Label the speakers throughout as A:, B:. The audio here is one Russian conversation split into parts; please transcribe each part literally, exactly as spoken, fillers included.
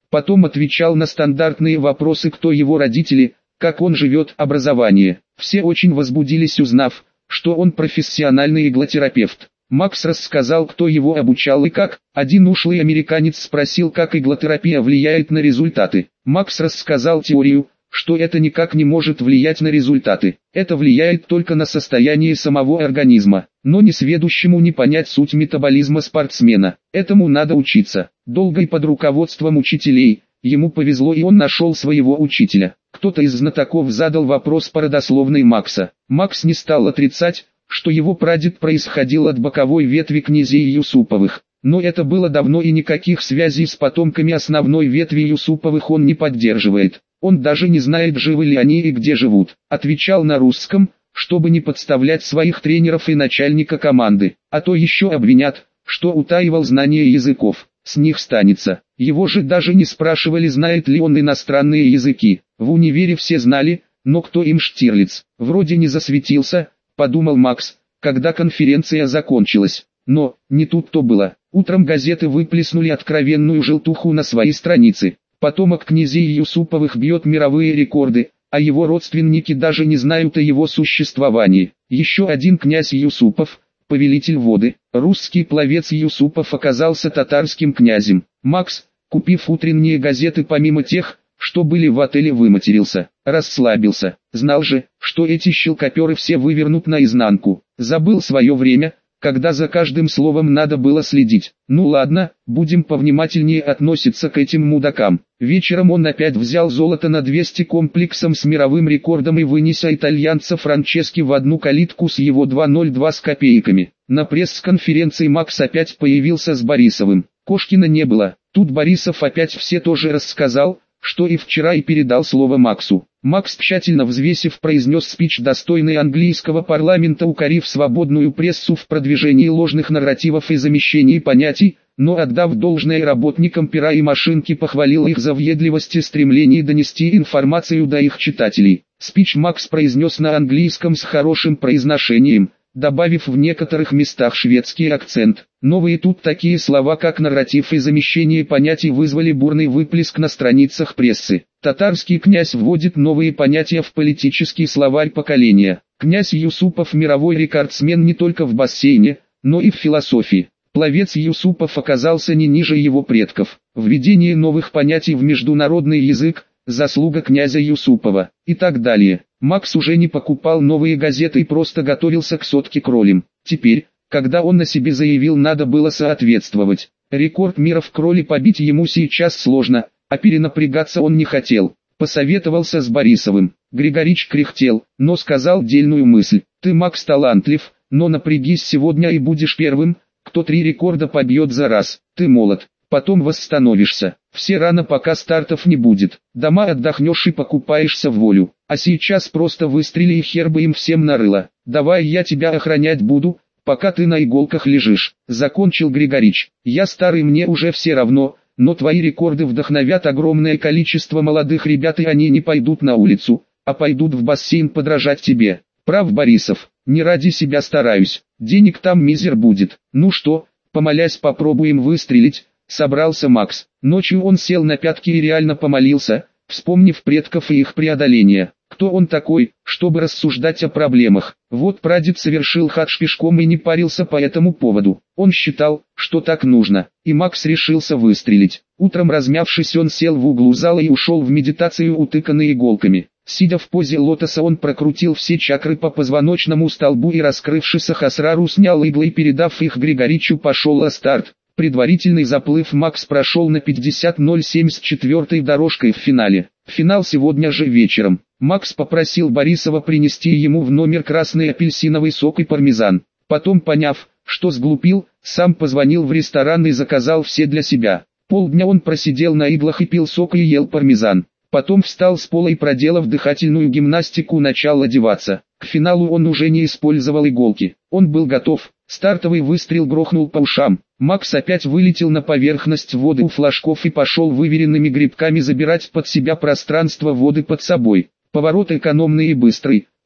A: Потом отвечал на стандартные вопросы: кто его родители, как он живет, образование. Все очень возбудились, узнав, что он профессиональный иглотерапевт. Макс рассказал, кто его обучал и как. Один ушлый американец спросил, как иглотерапия влияет на результаты. Макс рассказал теорию, что это никак не может влиять на результаты. Это влияет только на состояние самого организма. Но несведущему не понять суть метаболизма спортсмена. Этому надо учиться. Долго и под руководством учителей. Ему повезло, и он нашел своего учителя. Кто-то из знатоков задал вопрос по родословной Макса. Макс не стал отрицать, что его прадед происходил от боковой ветви князей Юсуповых. Но это было давно, и никаких связей с потомками основной ветви Юсуповых он не поддерживает. Он даже не знает, живы ли они и где живут. Отвечал на русском, чтобы не подставлять своих тренеров и начальника команды. А то еще обвинят, что утаивал знания языков. С них станется. Его же даже не спрашивали, знает ли он иностранные языки. В универе все знали, но кто им Штирлиц? Вроде не засветился, подумал Макс, когда конференция закончилась. Но, не тут-то было. Утром газеты выплеснули откровенную желтуху на свои страницы. Потомок князей Юсуповых бьет мировые рекорды, а его родственники даже не знают о его существовании. Еще один князь Юсупов, повелитель воды, русский пловец Юсупов, оказался татарским князем. Макс, купив утренние газеты, помимо тех, что были в отеле, выматерился, расслабился. Знал же, что эти щелкоперы все вывернут наизнанку. Забыл свое время, когда за каждым словом надо было следить. Ну ладно, будем повнимательнее относиться к этим мудакам. Вечером он опять взял золото на двести комплексом с мировым рекордом и вынеся итальянца Франчески в одну калитку с его два ноль два с копейками. На пресс-конференции Макс опять появился с Борисовым. Кошкина не было. Тут Борисов опять все тоже рассказал, что и вчера, и передал слово Максу. Макс, тщательно взвесив, произнес спич, достойный английского парламента, укорив свободную прессу в продвижении ложных нарративов и замещении понятий, но отдав должное работникам пера и машинки, похвалил их за въедливость и стремление донести информацию до их читателей. Спич Макс произнес на английском с хорошим произношением, добавив в некоторых местах шведский акцент. Новые тут такие слова, как нарратив и замещение понятий, вызвали бурный выплеск на страницах прессы. Татарский князь вводит новые понятия в политический словарь поколения. Князь Юсупов мировой рекордсмен не только в бассейне, но и в философии. Пловец Юсупов оказался не ниже его предков. Введение новых понятий в международный язык – заслуга князя Юсупова, и так далее. Макс уже не покупал новые газеты и просто готовился к сотке кролем. Теперь, когда он на себе заявил, надо было соответствовать. Рекорд мира в кроле побить ему сейчас сложно, а перенапрягаться он не хотел. Посоветовался с Борисовым. Григорич кряхтел, но сказал дельную мысль. Ты, Макс, талантлив, но напрягись сегодня и будешь первым, кто три рекорда побьет за раз. Ты молод, потом восстановишься. Все рано, пока стартов не будет. Дома отдохнешь и покупаешься в волю. А сейчас просто выстрели и хер бы им всем нарыло. Давай я тебя охранять буду, пока ты на иголках лежишь. Закончил Григорич. Я старый, мне уже все равно, но твои рекорды вдохновят огромное количество молодых ребят, и они не пойдут на улицу, а пойдут в бассейн подражать тебе. Прав Борисов, не ради себя стараюсь, денег там мизер будет. Ну что, помолясь, попробуем выстрелить. Собрался Макс. Ночью он сел на пятки и реально помолился, вспомнив предков и их преодоление. Кто он такой, чтобы рассуждать о проблемах? Вот прадед совершил хадж пешком и не парился по этому поводу. Он считал, что так нужно, и Макс решился выстрелить. Утром, размявшись, он сел в углу зала и ушел в медитацию, утыканный иголками. Сидя в позе лотоса, он прокрутил все чакры по позвоночному столбу и, раскрывши сахасрару, снял иглы и, передав их Григоричу, пошел на старт. Предварительный заплыв Макс прошел на пятьдесят ноль семьдесят четвёртой дорожкой в финале. Финал сегодня же вечером. Макс попросил Борисова принести ему в номер красный апельсиновый сок и пармезан. Потом, поняв, что сглупил, сам позвонил в ресторан и заказал все для себя. Полдня он просидел на иглах и пил сок и ел пармезан. Потом встал с пола и, проделав дыхательную гимнастику, начал одеваться. К финалу он уже не использовал иголки. Он был готов. Стартовый выстрел грохнул по ушам. Макс опять вылетел на поверхность воды у флажков и пошел выверенными грибками забирать под себя пространство воды под собой. Поворот экономный и быстрый,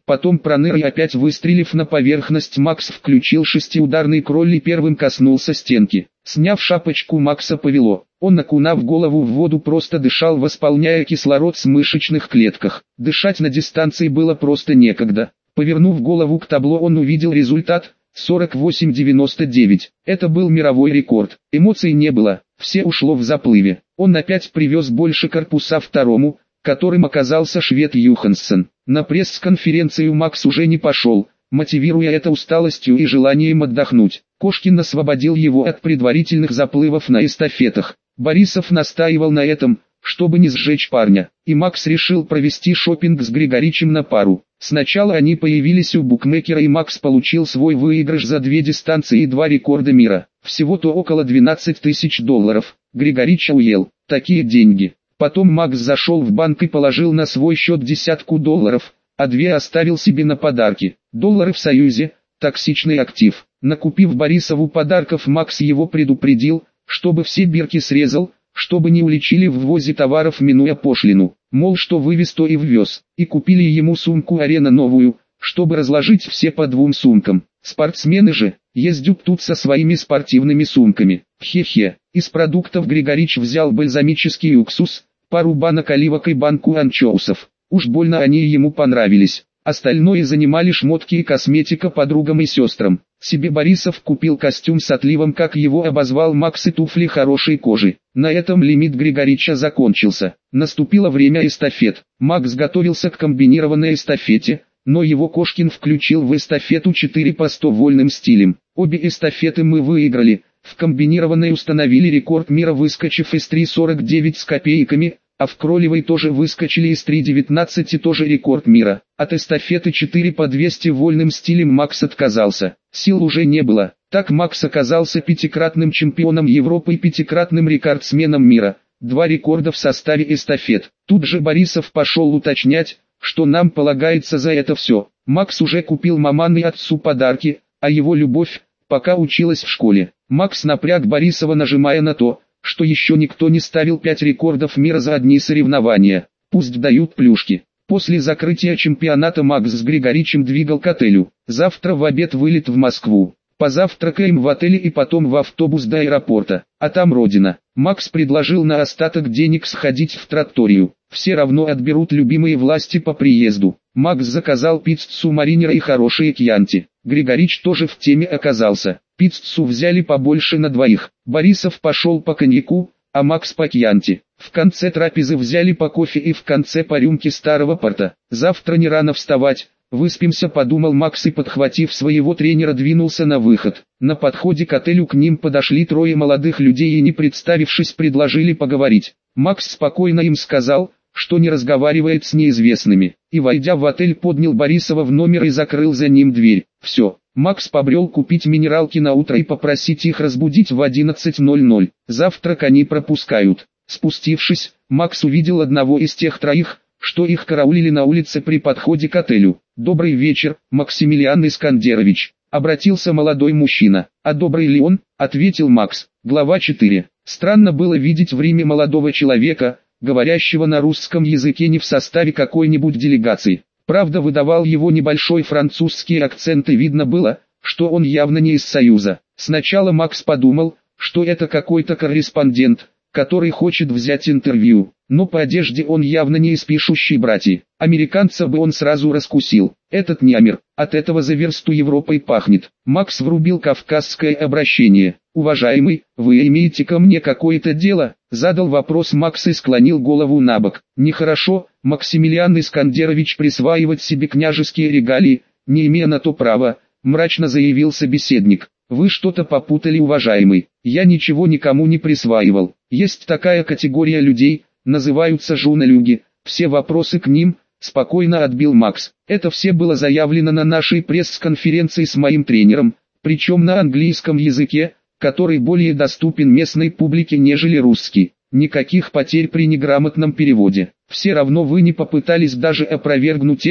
A: потом проныр и опять выстрелив на поверхность, Макс включил шестиударный кроль и первым коснулся стенки. Сняв шапочку, Макса повело. Он, окунав голову в воду, просто дышал, восполняя кислород с мышечных клетках. Дышать на дистанции было просто некогда. Повернув голову к табло, он увидел результат сорок восемь девяносто девять. Это был мировой рекорд. Эмоций не было, все ушло в заплыве. Он опять привез больше корпуса второму, которым оказался швед Юханссон. На пресс-конференцию Макс уже не пошел, мотивируя это усталостью и желанием отдохнуть. Кошкин освободил его от предварительных заплывов на эстафетах. Борисов настаивал на этом, чтобы не сжечь парня, и Макс решил провести шопинг с Григоричем на пару. Сначала они появились у букмекера, и Макс получил свой выигрыш за две дистанции и два рекорда мира. Всего-то около двенадцать тысяч долларов. Григорич уел такие деньги. Потом Макс зашел в банк и положил на свой счет десятку долларов, а две оставил себе на подарки. Доллары в Союзе – токсичный актив. Накупив Борисову подарков, Макс его предупредил, чтобы все бирки срезал, чтобы не уличили в ввозе товаров, минуя пошлину. Мол, что вывез, то и ввез. И купили ему сумку «Арена» новую, чтобы разложить все по двум сумкам. Спортсмены же ездят тут со своими спортивными сумками. Хе-хе. Из продуктов Григорич взял бальзамический уксус, пару банок оливок и банку анчоусов. Уж больно они ему понравились. Остальное занимали шмотки и косметика подругам и сестрам. Себе Борисов купил костюм с отливом, как его обозвал Макс, и туфли хорошей кожи. На этом лимит Григорича закончился. Наступило время эстафет. Макс готовился к комбинированной эстафете, но его Кошкин включил в эстафету четыре по сто вольным стилем. Обе эстафеты мы выиграли. В комбинированной установили рекорд мира, выскочив из три сорок девять с копейками, а в кролевой тоже выскочили из три девятнадцать, и тоже рекорд мира. От эстафеты четыре по двести вольным стилем Макс отказался. Сил уже не было. Так Макс оказался пятикратным чемпионом Европы и пятикратным рекордсменом мира. Два рекорда в составе эстафет. Тут же Борисов пошел уточнять, что нам полагается за это все. Макс уже купил маман и отцу подарки, а его любовь, пока училась в школе. Макс напряг Борисова, нажимая на то, что еще никто не ставил пять рекордов мира за одни соревнования. Пусть дают плюшки. После закрытия чемпионата Макс с Григоричем двигал к отелю. Завтра в обед вылет в Москву. Позавтракаем в отеле и потом в автобус до аэропорта, а там родина. Макс предложил на остаток денег сходить в тратторию. Все равно отберут любимые власти по приезду. Макс заказал пиццу маринера и хорошие кьянти. Григорич тоже в теме оказался. Пиццу взяли побольше на двоих. Борисов пошел по коньяку, а Макс по кьянти. В конце трапезы взяли по кофе и в конце по рюмке старого порта. Завтра не рано вставать. Выспимся, подумал Макс, и, подхватив своего тренера, двинулся на выход. На подходе к отелю к ним подошли трое молодых людей и, не представившись, предложили поговорить. Макс спокойно им сказал, что не разговаривает с неизвестными, и, войдя в отель, поднял Борисова в номер и закрыл за ним дверь. Все. Макс побрел купить минералки на утро и попросить их разбудить в одиннадцать ноль ноль. Завтрак они пропускают. Спустившись, Макс увидел одного из тех троих, что их караулили на улице при подходе к отелю. «Добрый вечер, Максимилиан Искандерович», — обратился молодой мужчина. «А добрый ли он?» — ответил Макс. Глава четыре. Странно было видеть в Риме молодого человека, говорящего на русском языке не в составе какой-нибудь делегации. Правда, выдавал его небольшой французский акцент, и видно было, что он явно не из Союза. Сначала Макс подумал, что это какой-то корреспондент, который хочет взять интервью, но по одежде он явно не из пишущей братьи. Американца бы он сразу раскусил. Этот не амер, от этого за версту Европой пахнет. Макс врубил кавказское обращение. «Уважаемый, вы имеете ко мне какое-то дело?» Задал вопрос Макс и склонил голову набок. «Нехорошо, Максимилиан Искандерович, присваивать себе княжеские регалии, не имея на то права», мрачно заявил собеседник. «Вы что-то попутали, уважаемый. Я ничего никому не присваивал. Есть такая категория людей, называются журналюги. Все вопросы к ним», спокойно отбил Макс. «Это все было заявлено на нашей пресс-конференции с моим тренером, причем на английском языке, который более доступен местной публике, нежели русский. Никаких потерь при неграмотном переводе. Все равно вы не попытались даже опровергнуть это»,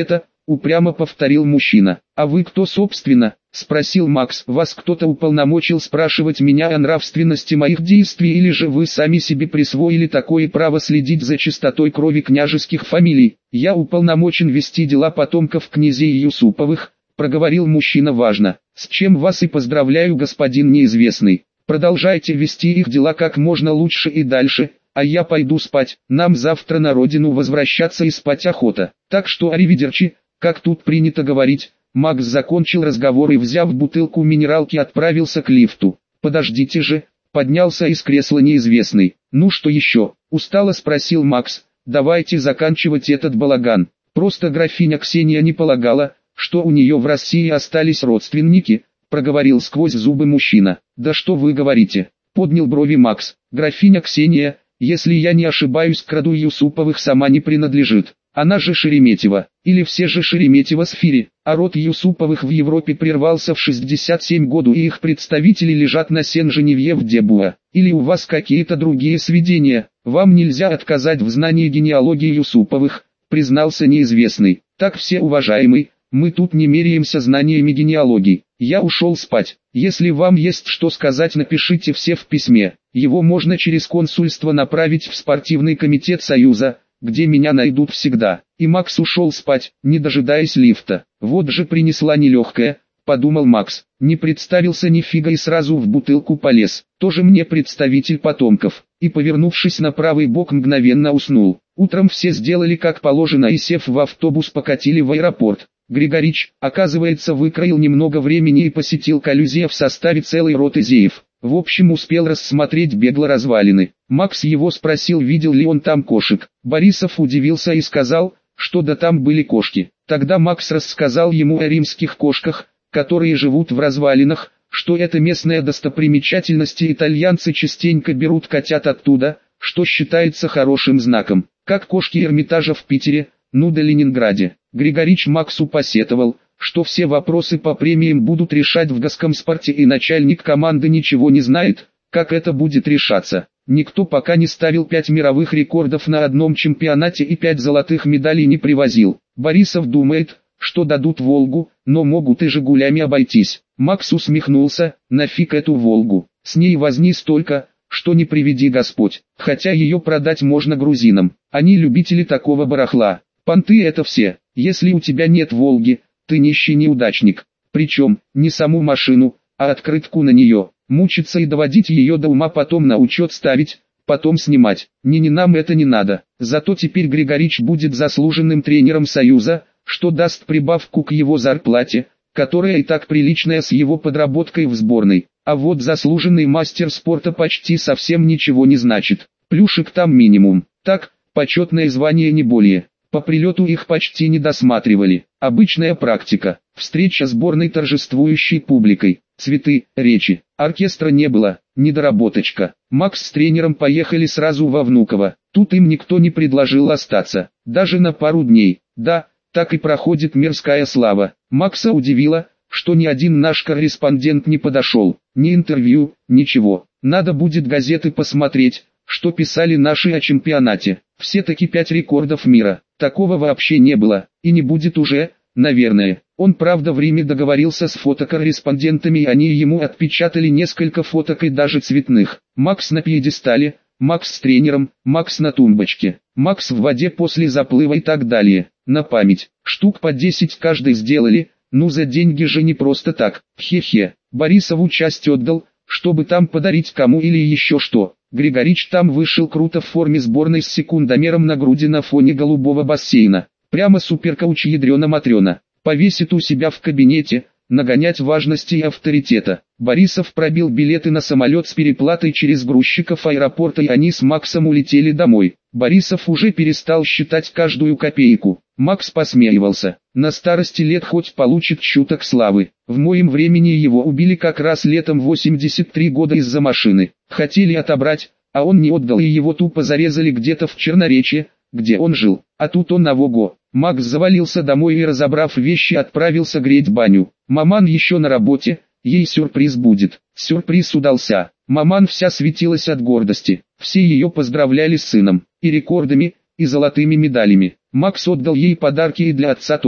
A: упрямо повторил мужчина. «А вы кто собственно?» — спросил Макс. «Вас кто-то уполномочил спрашивать меня о нравственности моих действий, или же вы сами себе присвоили такое право следить за чистотой крови княжеских фамилий?» «Я уполномочен вести дела потомков князей Юсуповых», — проговорил мужчина важно. «С чем вас и поздравляю, господин неизвестный. Продолжайте вести их дела как можно лучше и дальше, а я пойду спать. Нам завтра на родину возвращаться и спать охота. Так что аривидерчи, как тут принято говорить». Макс закончил разговор и, взяв бутылку минералки, отправился к лифту. «Подождите же», — поднялся из кресла неизвестный. «Ну что еще?» — устало спросил Макс. «Давайте заканчивать этот балаган». «Просто графиня Ксения не полагала, что у нее в России остались родственники», — проговорил сквозь зубы мужчина. «Да что вы говорите?» — поднял брови Макс. «Графиня Ксения, если я не ошибаюсь, к роду Юсуповых сама не принадлежит. Она же Шереметьева, или все же Шереметьево с Фири, а род Юсуповых в Европе прервался в шестьдесят седьмом году, и их представители лежат на Сен-Женевье-в-Дебуа. Или у вас какие-то другие сведения? Вам нельзя отказать в знании генеалогии Юсуповых», — признался неизвестный. «Так, все уважаемый, мы тут не меряемся знаниями генеалогии. Я ушел спать. Если вам есть что сказать, напишите все в письме. Его можно через консульство направить в спортивный комитет Союза, где меня найдут всегда». И Макс ушел спать, не дожидаясь лифта. «Вот же принесла нелегкая», — подумал Макс. Не представился ни фига и сразу в бутылку полез. Тоже мне представитель потомков. И, повернувшись на правый бок, мгновенно уснул. Утром все сделали как положено и, сев в автобус, покатили в аэропорт. Григорич, оказывается, выкроил немного времени и посетил Колизей в составе целой роты зеев. В общем, успел рассмотреть бегло развалины. Макс его спросил, видел ли он там кошек. Борисов удивился и сказал, что да, там были кошки. Тогда Макс рассказал ему о римских кошках, которые живут в развалинах, что это местная достопримечательность, и итальянцы частенько берут котят оттуда, что считается хорошим знаком. Как кошки Эрмитажа в Питере, ну да Ленинграде. Григорич Максу посетовал, что все вопросы по премиям будут решать в Госкомспорте, и начальник команды ничего не знает, как это будет решаться. Никто пока не ставил пять мировых рекордов на одном чемпионате и пять золотых медалей не привозил. Борисов думает, что дадут Волгу, но могут и Жигулями обойтись. Макс усмехнулся: нафиг эту Волгу, с ней возни столько, что не приведи Господь, хотя ее продать можно грузинам, они любители такого барахла. Понты это все, если у тебя нет Волги, ты нищий неудачник, причем, не саму машину, а открытку на нее, мучиться и доводить ее до ума, потом на учет ставить, потом снимать. Не-не, нам это не надо. Зато теперь Григорич будет заслуженным тренером Союза, что даст прибавку к его зарплате, которая и так приличная с его подработкой в сборной. А вот заслуженный мастер спорта почти совсем ничего не значит. Плюшек там минимум. Так, почетное звание не более. По прилету их почти не досматривали. Обычная практика. Встреча сборной торжествующей публикой. Цветы, речи. Оркестра не было, недоработочка. Макс с тренером поехали сразу во Внуково. Тут им никто не предложил остаться. Даже на пару дней. Да, так и проходит мирская слава. Макса удивило, что ни один наш корреспондент не подошел. Ни интервью, ничего. Надо будет газеты посмотреть, что писали наши о чемпионате. Все-таки пять рекордов мира. Такого вообще не было, и не будет уже, наверное. Он, правда, в Риме договорился с фотокорреспондентами, и они ему отпечатали несколько фоток, и даже цветных. Макс на пьедестале, Макс с тренером, Макс на тумбочке, Макс в воде после заплыва и так далее. На память. Штук по десять каждый сделали, ну за деньги же не просто так. Хе-хе. Борисову часть отдал, чтобы там подарить кому или еще что. Григорич там вышел круто в форме сборной с секундомером на груди на фоне голубого бассейна. Прямо суперкауч ядрена-матрена. Повесит у себя в кабинете, нагонять важности и авторитета. Борисов пробил билеты на самолет с переплатой через грузчиков аэропорта, и они с Максом улетели домой. Борисов уже перестал считать каждую копейку. Макс посмеивался. На старости лет хоть получит чуток славы. В моем времени его убили как раз летом восемьдесят три года из-за машины. Хотели отобрать, а он не отдал, и его тупо зарезали где-то в Черноречье, где он жил. А тут он навого. Макс завалился домой и, разобрав вещи, отправился греть баню. Маман еще на работе, ей сюрприз будет. Сюрприз удался. Маман вся светилась от гордости. Все ее поздравляли с сыном, и рекордами, и золотыми медалями. Макс отдал ей подарки, и для отца тоже.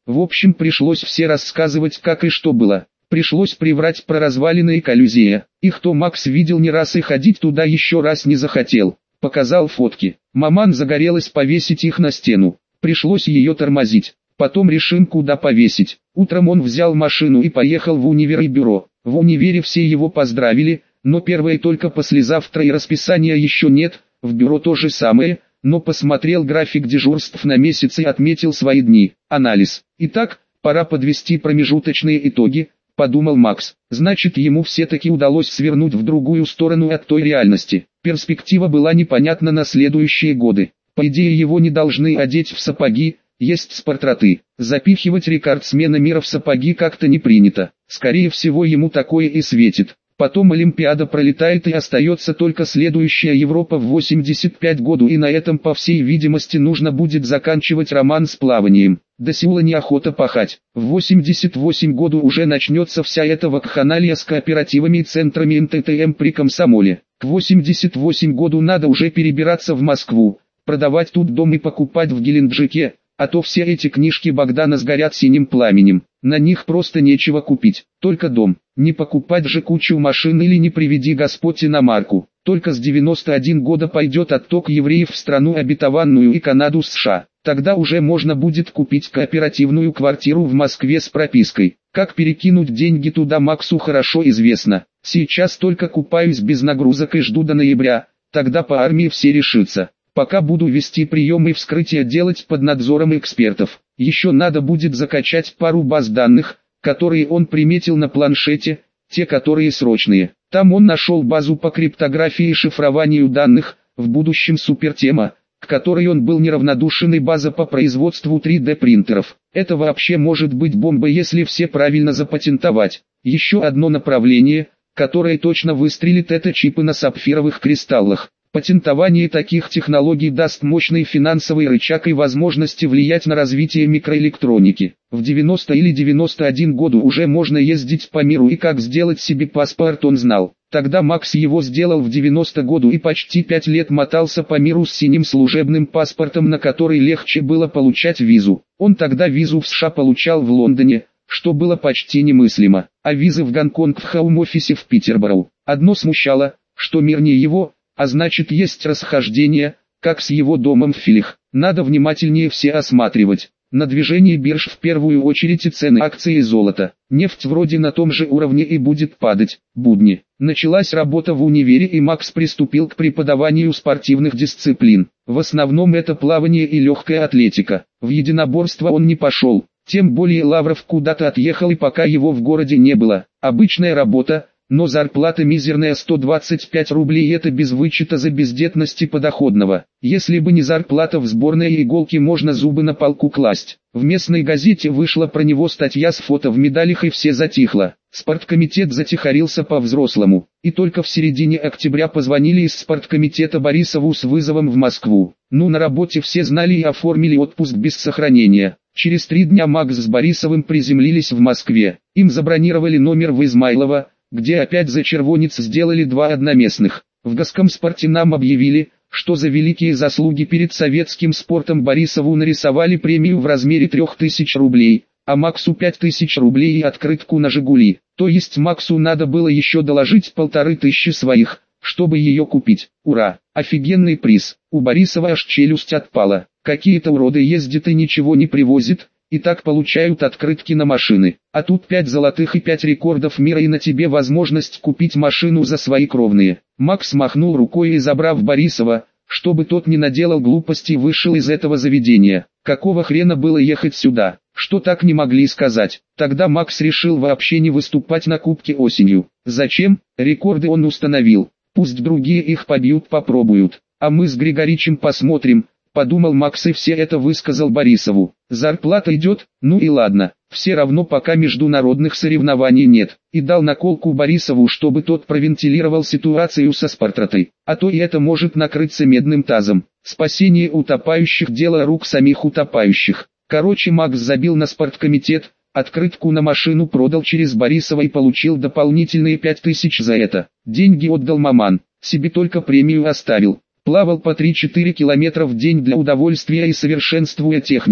A: В общем, пришлось все рассказывать, как и что было. Пришлось приврать про развалины и коллизия. Их то Макс видел не раз и ходить туда еще раз не захотел. Показал фотки. Маман загорелась повесить их на стену. Пришлось ее тормозить. Потом решим, куда повесить. Утром он взял машину и поехал в универ и бюро. В универе все его поздравили, но первое только послезавтра и расписания еще нет. В бюро то же самое, но посмотрел график дежурств на месяц и отметил свои дни. Анализ. Итак, пора подвести промежуточные итоги, подумал Макс. Значит, ему все-таки удалось свернуть в другую сторону от той реальности. Перспектива была непонятна на следующие годы. По идее, его не должны одеть в сапоги, есть спортраты. Запихивать рекордсмена мира в сапоги как-то не принято. Скорее всего, ему такое и светит. Потом Олимпиада пролетает и остается только следующая Европа в восемьдесят пятом году, и на этом, по всей видимости, нужно будет заканчивать роман с плаванием. До Сеула неохота пахать. В восемьдесят восьмом году уже начнется вся эта вакханалия с кооперативами и центрами эн тэ тэ эм при комсомоле. К восемьдесят восьмому году надо уже перебираться в Москву, продавать тут дом и покупать в Геленджике, а то все эти книжки Богдана сгорят синим пламенем. На них просто нечего купить, только дом. Не покупать же кучу машин или не приведи Господь иномарку. Только с девяносто первого года пойдет отток евреев в страну обетованную и Канаду США. Тогда уже можно будет купить кооперативную квартиру в Москве с пропиской. Как перекинуть деньги туда Максу хорошо известно. Сейчас только купаюсь без нагрузок и жду до ноября, тогда по армии все решится. Пока буду вести приемы и вскрытия делать под надзором экспертов. Еще надо будет закачать пару баз данных, которые он приметил на планшете, те которые срочные. Там он нашел базу по криптографии и шифрованию данных, в будущем супертема, к которой он был неравнодушен, и база по производству три дэ принтеров. Это вообще может быть бомба, если все правильно запатентовать. Еще одно направление, которое точно выстрелит, это чипы на сапфировых кристаллах. Патентование таких технологий даст мощный финансовый рычаг и возможности влиять на развитие микроэлектроники. В девяностом или девяносто первом году уже можно ездить по миру, и как сделать себе паспорт он знал. Тогда Макс его сделал в девяностом году и почти пять лет мотался по миру с синим служебным паспортом, на который легче было получать визу. Он тогда визу в США получал в Лондоне, что было почти немыслимо, а визы в Гонконг в хоум-офисе в Питерборо. Одно смущало, что мир не его, а значит есть расхождения, как с его домом в Филях. Надо внимательнее все осматривать. На движении бирж в первую очередь и цены акций и золота. Нефть вроде на том же уровне и будет падать. Будни. Началась работа в универе, и Макс приступил к преподаванию спортивных дисциплин. В основном это плавание и легкая атлетика. В единоборство он не пошел. Тем более Лавров куда-то отъехал, и пока его в городе не было. Обычная работа. Но зарплата мизерная сто двадцать пять рублей, это без вычета за бездетность и подоходного. Если бы не зарплата, в сборной иголки можно зубы на палку класть. В местной газете вышла про него статья с фото в медалях, и все затихло. Спорткомитет затихарился по-взрослому. И только в середине октября позвонили из спорткомитета Борисову с вызовом в Москву. Ну, на работе все знали и оформили отпуск без сохранения. Через три дня Макс с Борисовым приземлились в Москве. Им забронировали номер в Измайлово, где опять за червонец сделали два одноместных. В Госкомспорте нам объявили, что за великие заслуги перед советским спортом Борисову нарисовали премию в размере трех тысяч рублей, а Максу пять тысяч рублей и открытку на «Жигули». То есть Максу надо было еще доложить полторы тысячи своих, чтобы ее купить. Ура! Офигенный приз. У Борисова аж челюсть отпала. Какие-то уроды ездят и ничего не привозят, и так получают открытки на машины. А тут пять золотых и пять рекордов мира, и на тебе возможность купить машину за свои кровные. Макс махнул рукой и, забрав Борисова, чтобы тот не наделал глупостей, вышел из этого заведения. Какого хрена было ехать сюда? Что так не могли сказать? Тогда Макс решил вообще не выступать на Кубке осенью. Зачем? Рекорды он установил. Пусть другие их побьют, попробуют. А мы с Григоричем посмотрим. Подумал Макс и все это высказал Борисову. Зарплата идет, ну и ладно, все равно пока международных соревнований нет. И дал наколку Борисову, чтобы тот провентилировал ситуацию со спортратой. А то и это может накрыться медным тазом. Спасение утопающих – дело рук самих утопающих. Короче, Макс забил на спорткомитет, открытку на машину продал через Борисова и получил дополнительные пять тысяч за это. Деньги отдал маман, себе только премию оставил. Плавал по три-четыре километра в день для удовольствия и совершенствуя технику.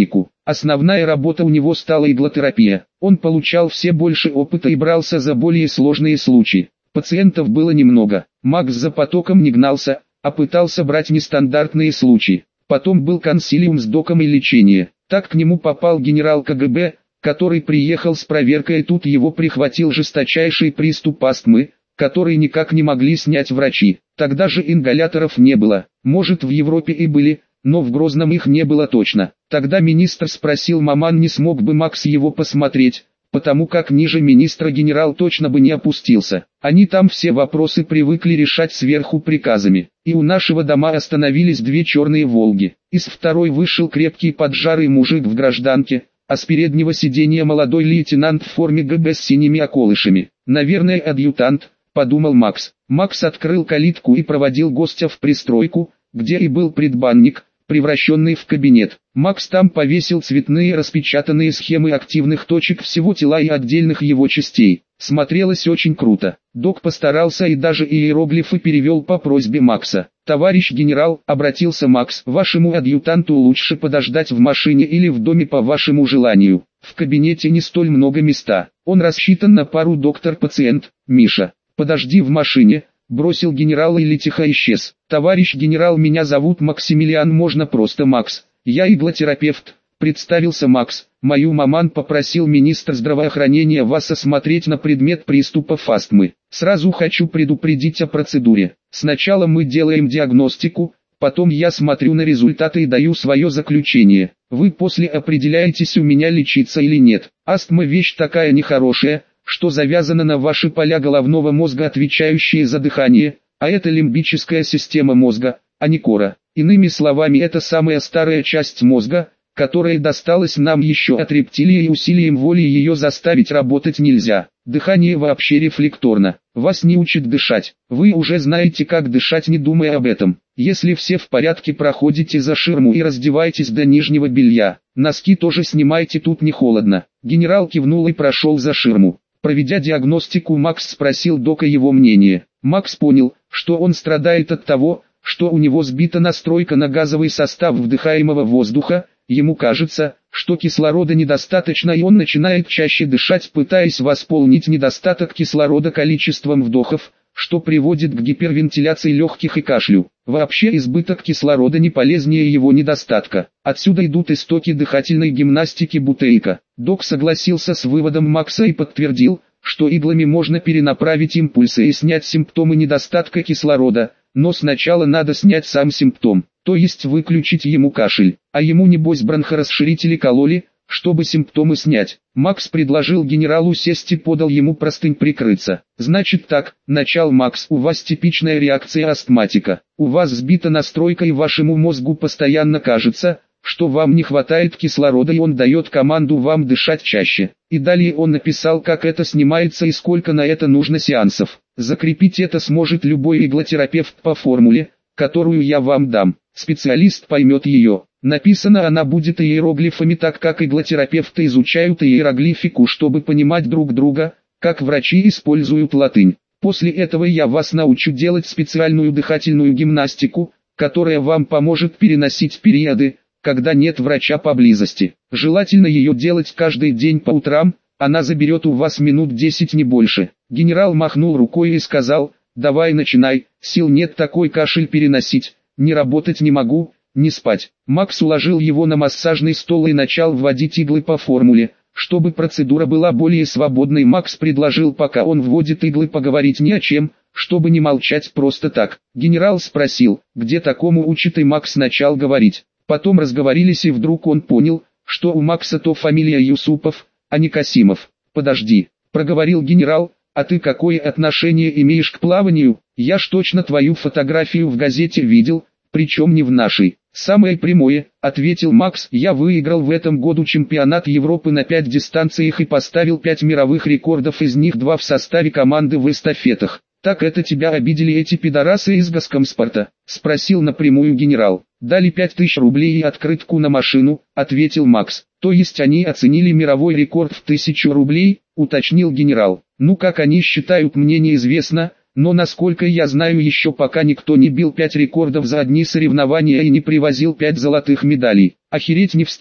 A: Основная работа у него стала иглотерапия. Он получал все больше опыта и брался за более сложные случаи. Пациентов было немного. Макс за потоком не гнался, а пытался брать нестандартные случаи. Потом был консилиум с доком и лечение. Так к нему попал генерал ка гэ бэ, который приехал с проверкой, и тут его прихватил жесточайший приступ астмы, который никак не могли снять врачи. Тогда же ингаляторов не было. Может, в Европе и были, но в Грозном их не было точно. Тогда министр спросил маман, не смог бы Макс его посмотреть, потому как ниже министра генерал точно бы не опустился. Они там все вопросы привыкли решать сверху приказами. И у нашего дома остановились две черные «Волги». Из второй вышел крепкий поджарый мужик в гражданке, а с переднего сиденья молодой лейтенант в форме гэ бэ с синими околышами. Наверное, адъютант, подумал Макс. Макс открыл калитку и проводил гостя в пристройку, где и был предбанник, превращенный в кабинет. Макс там повесил цветные распечатанные схемы активных точек всего тела и отдельных его частей. Смотрелось очень круто. Док постарался и даже иероглифы перевел по просьбе Макса. «Товарищ генерал», — обратился Макс, — «вашему адъютанту лучше подождать в машине или в доме по вашему желанию. В кабинете не столь много места. Он рассчитан на пару доктор-пациент, Миша. Подожди в машине», — бросил генерал и тихо исчез. «Товарищ генерал, меня зовут Максимилиан, можно просто Макс. Я иглотерапевт», — представился Макс. «Мою маман попросил министр здравоохранения вас осмотреть на предмет приступов астмы. Сразу хочу предупредить о процедуре. Сначала мы делаем диагностику, потом я смотрю на результаты и даю свое заключение. Вы после определяетесь, у меня лечиться или нет. Астма вещь такая нехорошая, что завязана на ваши поля головного мозга, отвечающие за дыхание, а это лимбическая система мозга, а не кора. Иными словами, это самая старая часть мозга, которая досталась нам еще от рептилии, и усилием воли ее заставить работать нельзя. Дыхание вообще рефлекторно. Вас не учат дышать. Вы уже знаете, как дышать, не думая об этом. Если все в порядке, проходите за ширму и раздевайтесь до нижнего белья. Носки тоже снимайте, тут не холодно». Генерал кивнул и прошел за ширму. Проведя диагностику, Макс спросил дока его мнение. Макс понял, что он страдает от того, что у него сбита настройка на газовый состав вдыхаемого воздуха. Ему кажется, что кислорода недостаточно, и он начинает чаще дышать, пытаясь восполнить недостаток кислорода количеством вдохов, что приводит к гипервентиляции легких и кашлю. Вообще избыток кислорода не полезнее его недостатка. Отсюда идут истоки дыхательной гимнастики Бутейка. Док согласился с выводом Макса и подтвердил, что иглами можно перенаправить импульсы и снять симптомы недостатка кислорода, но сначала надо снять сам симптом, то есть выключить ему кашель, а ему небось бронхорасширители кололи, чтобы симптомы снять. Макс предложил генералу сесть и подал ему простынь прикрыться. «Значит так», — начал Макс, — «у вас типичная реакция астматика. У вас сбита настройка, и вашему мозгу постоянно кажется, что вам не хватает кислорода, и он дает команду вам дышать чаще». И далее он написал, как это снимается и сколько на это нужно сеансов. Закрепить это сможет любой иглотерапевт по формуле, которую я вам дам. Специалист поймет ее. Написана она будет иероглифами, так как иглотерапевты изучают иероглифику, чтобы понимать друг друга, как врачи используют латынь. После этого я вас научу делать специальную дыхательную гимнастику, которая вам поможет переносить периоды, когда нет врача поблизости. Желательно ее делать каждый день по утрам, она заберет у вас минут десять, не больше. Генерал махнул рукой и сказал: «Давай начинай, сил нет такой кашель переносить, не работать не могу, не спать». Макс уложил его на массажный стол и начал вводить иглы по формуле. Чтобы процедура была более свободной, Макс предложил, пока он вводит иглы, поговорить ни о чем, чтобы не молчать просто так. Генерал спросил, где такому учат, и Макс начал говорить. Потом разговорились, и вдруг он понял, что у Макса то фамилия Юсупов, а не Касимов. «Подожди», — проговорил генерал, — «а ты какое отношение имеешь к плаванию? Я ж точно твою фотографию в газете видел, причем не в нашей». «Самое прямое», — ответил Макс, — «я выиграл в этом году чемпионат Европы на пять дистанциях и поставил пять мировых рекордов, из них два в составе команды в эстафетах». «Так это тебя обидели эти пидорасы из Госкомспорта?» — спросил напрямую генерал. «Дали пять тысяч рублей и открытку на машину», — ответил Макс. «То есть они оценили мировой рекорд в тысячу рублей?» — уточнил генерал. «Ну, как они считают, мне неизвестно, но насколько я знаю, еще пока никто не бил пять рекордов за одни соревнования и не привозил пять золотых медалей». «Охереть не встать»,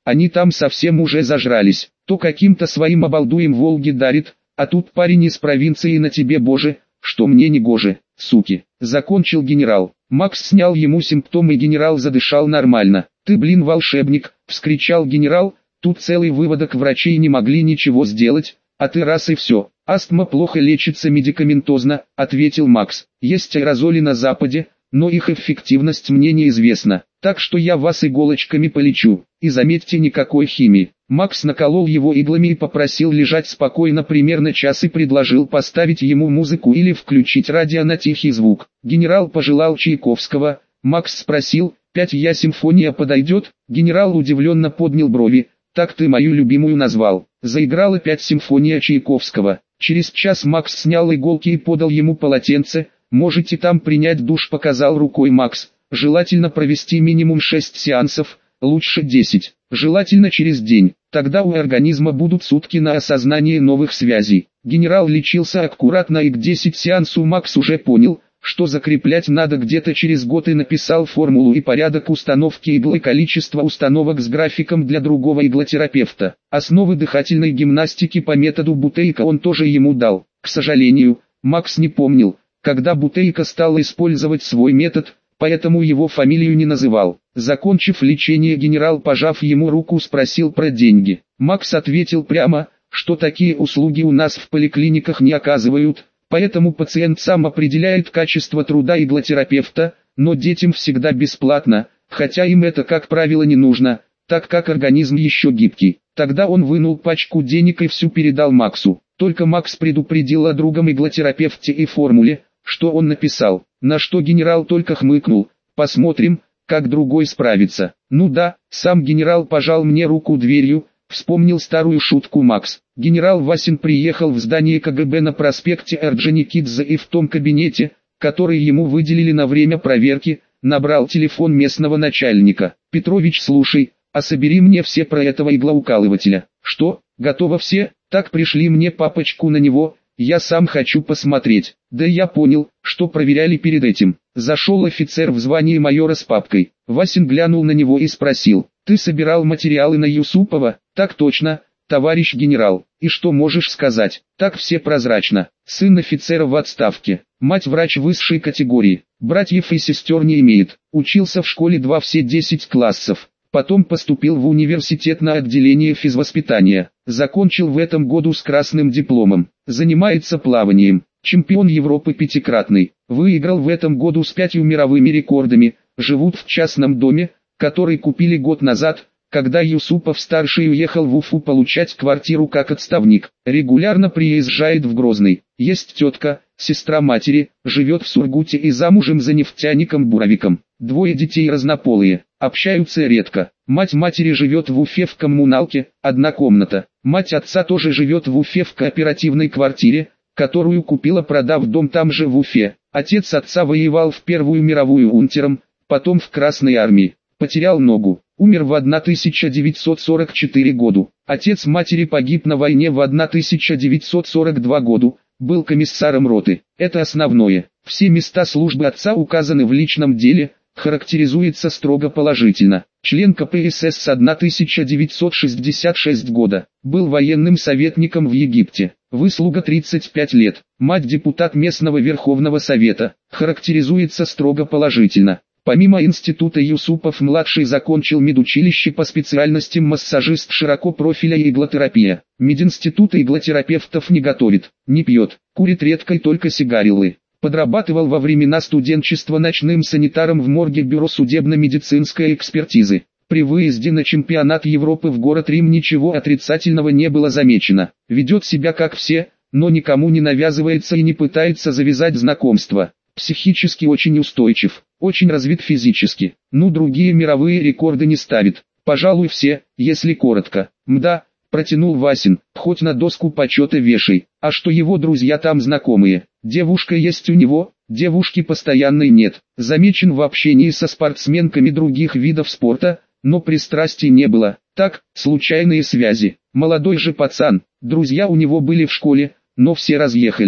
A: они там совсем уже зажрались. То каким-то своим обалдуем Волги дарит, а тут парень из провинции на тебе, боже, что мне не гоже, суки. Закончил генерал. Макс снял ему симптомы и генерал задышал нормально. Ты, блин, волшебник, вскричал генерал, тут целый выводок врачей не могли ничего сделать, а ты раз и все. Астма плохо лечится медикаментозно, ответил Макс. Есть аэрозоли на западе, но их эффективность мне неизвестна, так что я вас иголочками полечу. И заметьте, никакой химии. Макс наколол его иглами и попросил лежать спокойно примерно час и предложил поставить ему музыку или включить радио на тихий звук. Генерал пожелал Чайковского. Макс спросил, «Пять я симфония подойдет?» Генерал удивленно поднял брови. «Так ты мою любимую назвал». Заиграла пять симфония Чайковского. Через час Макс снял иголки и подал ему полотенце. «Можете там принять душ», показал рукой Макс. «Желательно провести минимум шесть сеансов, лучше десять. Желательно через день, тогда у организма будут сутки на осознание новых связей». Генерал лечился аккуратно, и к десяти сеансу Макс уже понял, что закреплять надо где-то через год, и написал формулу и порядок установки иглы, количество установок с графиком для другого иглотерапевта. Основы дыхательной гимнастики по методу Бутейко он тоже ему дал. К сожалению, Макс не помнил, когда Бутейко стал использовать свой метод, поэтому его фамилию не называл. Закончив лечение, генерал, пожав ему руку, спросил про деньги. Макс ответил прямо, что такие услуги у нас в поликлиниках не оказывают, поэтому пациент сам определяет качество труда иглотерапевта, но детям всегда бесплатно, хотя им это, как правило, не нужно, так как организм еще гибкий. Тогда он вынул пачку денег и всю передал Максу. Только Макс предупредил о другом иглотерапевте и формуле, что он написал, на что генерал только хмыкнул. «Посмотрим, как другой справится». «Ну да, сам генерал пожал мне руку дверью», вспомнил старую шутку Макс. Генерал Васин приехал в здание ка гэ бэ на проспекте Орджоникидзе и в том кабинете, который ему выделили на время проверки, набрал телефон местного начальника. «Петрович, слушай, а собери мне все про этого иглоукалывателя». «Что, готово все? Так пришли мне папочку на него, я сам хочу посмотреть». «Да я понял, что проверяли перед этим». Зашел офицер в звании майора с папкой. Васин глянул на него и спросил, «Ты собирал материалы на Юсупова?» «Так точно, товарищ генерал. И что можешь сказать?» «Так все прозрачно. Сын офицера в отставке, мать врач высшей категории, братьев и сестер не имеет, учился в школе два все десять классов, потом поступил в университет на отделение физвоспитания, закончил в этом году с красным дипломом, занимается плаванием, чемпион Европы пятикратный, выиграл в этом году с пятью мировыми рекордами, живут в частном доме, который купили год назад, когда Юсупов-старший уехал в Уфу получать квартиру как отставник, регулярно приезжает в Грозный, есть тетка, сестра матери, живет в Сургуте и замужем за нефтяником Буровиком, двое детей разнополые, общаются редко, мать матери живет в Уфе в коммуналке, одна комната, мать отца тоже живет в Уфе в кооперативной квартире, которую купила, продав дом там же в Уфе. Отец отца воевал в Первую мировую унтером, потом в Красной армии, потерял ногу, умер в тысяча девятьсот сорок четвёртом году. Отец матери погиб на войне в тысяча девятьсот сорок втором году, был комиссаром роты. Это основное. Все места службы отца указаны в личном деле, характеризуется строго положительно. Член ка пэ эс эс с тысяча девятьсот шестьдесят шестого года, был военным советником в Египте, выслуга тридцать пять лет, мать депутат местного Верховного Совета, характеризуется строго положительно. Помимо института Юсупов-младший закончил медучилище по специальностям массажист широко профиля и иглотерапия. Мединститут иглотерапевтов не готовит, не пьет, курит редко и только сигарилы. Подрабатывал во времена студенчества ночным санитаром в морге бюро судебно-медицинской экспертизы. При выезде на чемпионат Европы в город Рим ничего отрицательного не было замечено. Ведет себя как все, но никому не навязывается и не пытается завязать знакомство. Психически очень устойчив, очень развит физически. Ну, другие мировые рекорды не ставит. Пожалуй, все, если коротко. Мда, протянул Васин, хоть на доску почета вешай. А что его друзья там знакомые? Девушка есть у него? Девушки постоянной нет. Замечен в общении со спортсменками других видов спорта, но пристрастий не было. Так, случайные связи. Молодой же пацан, друзья у него были в школе, но все разъехались.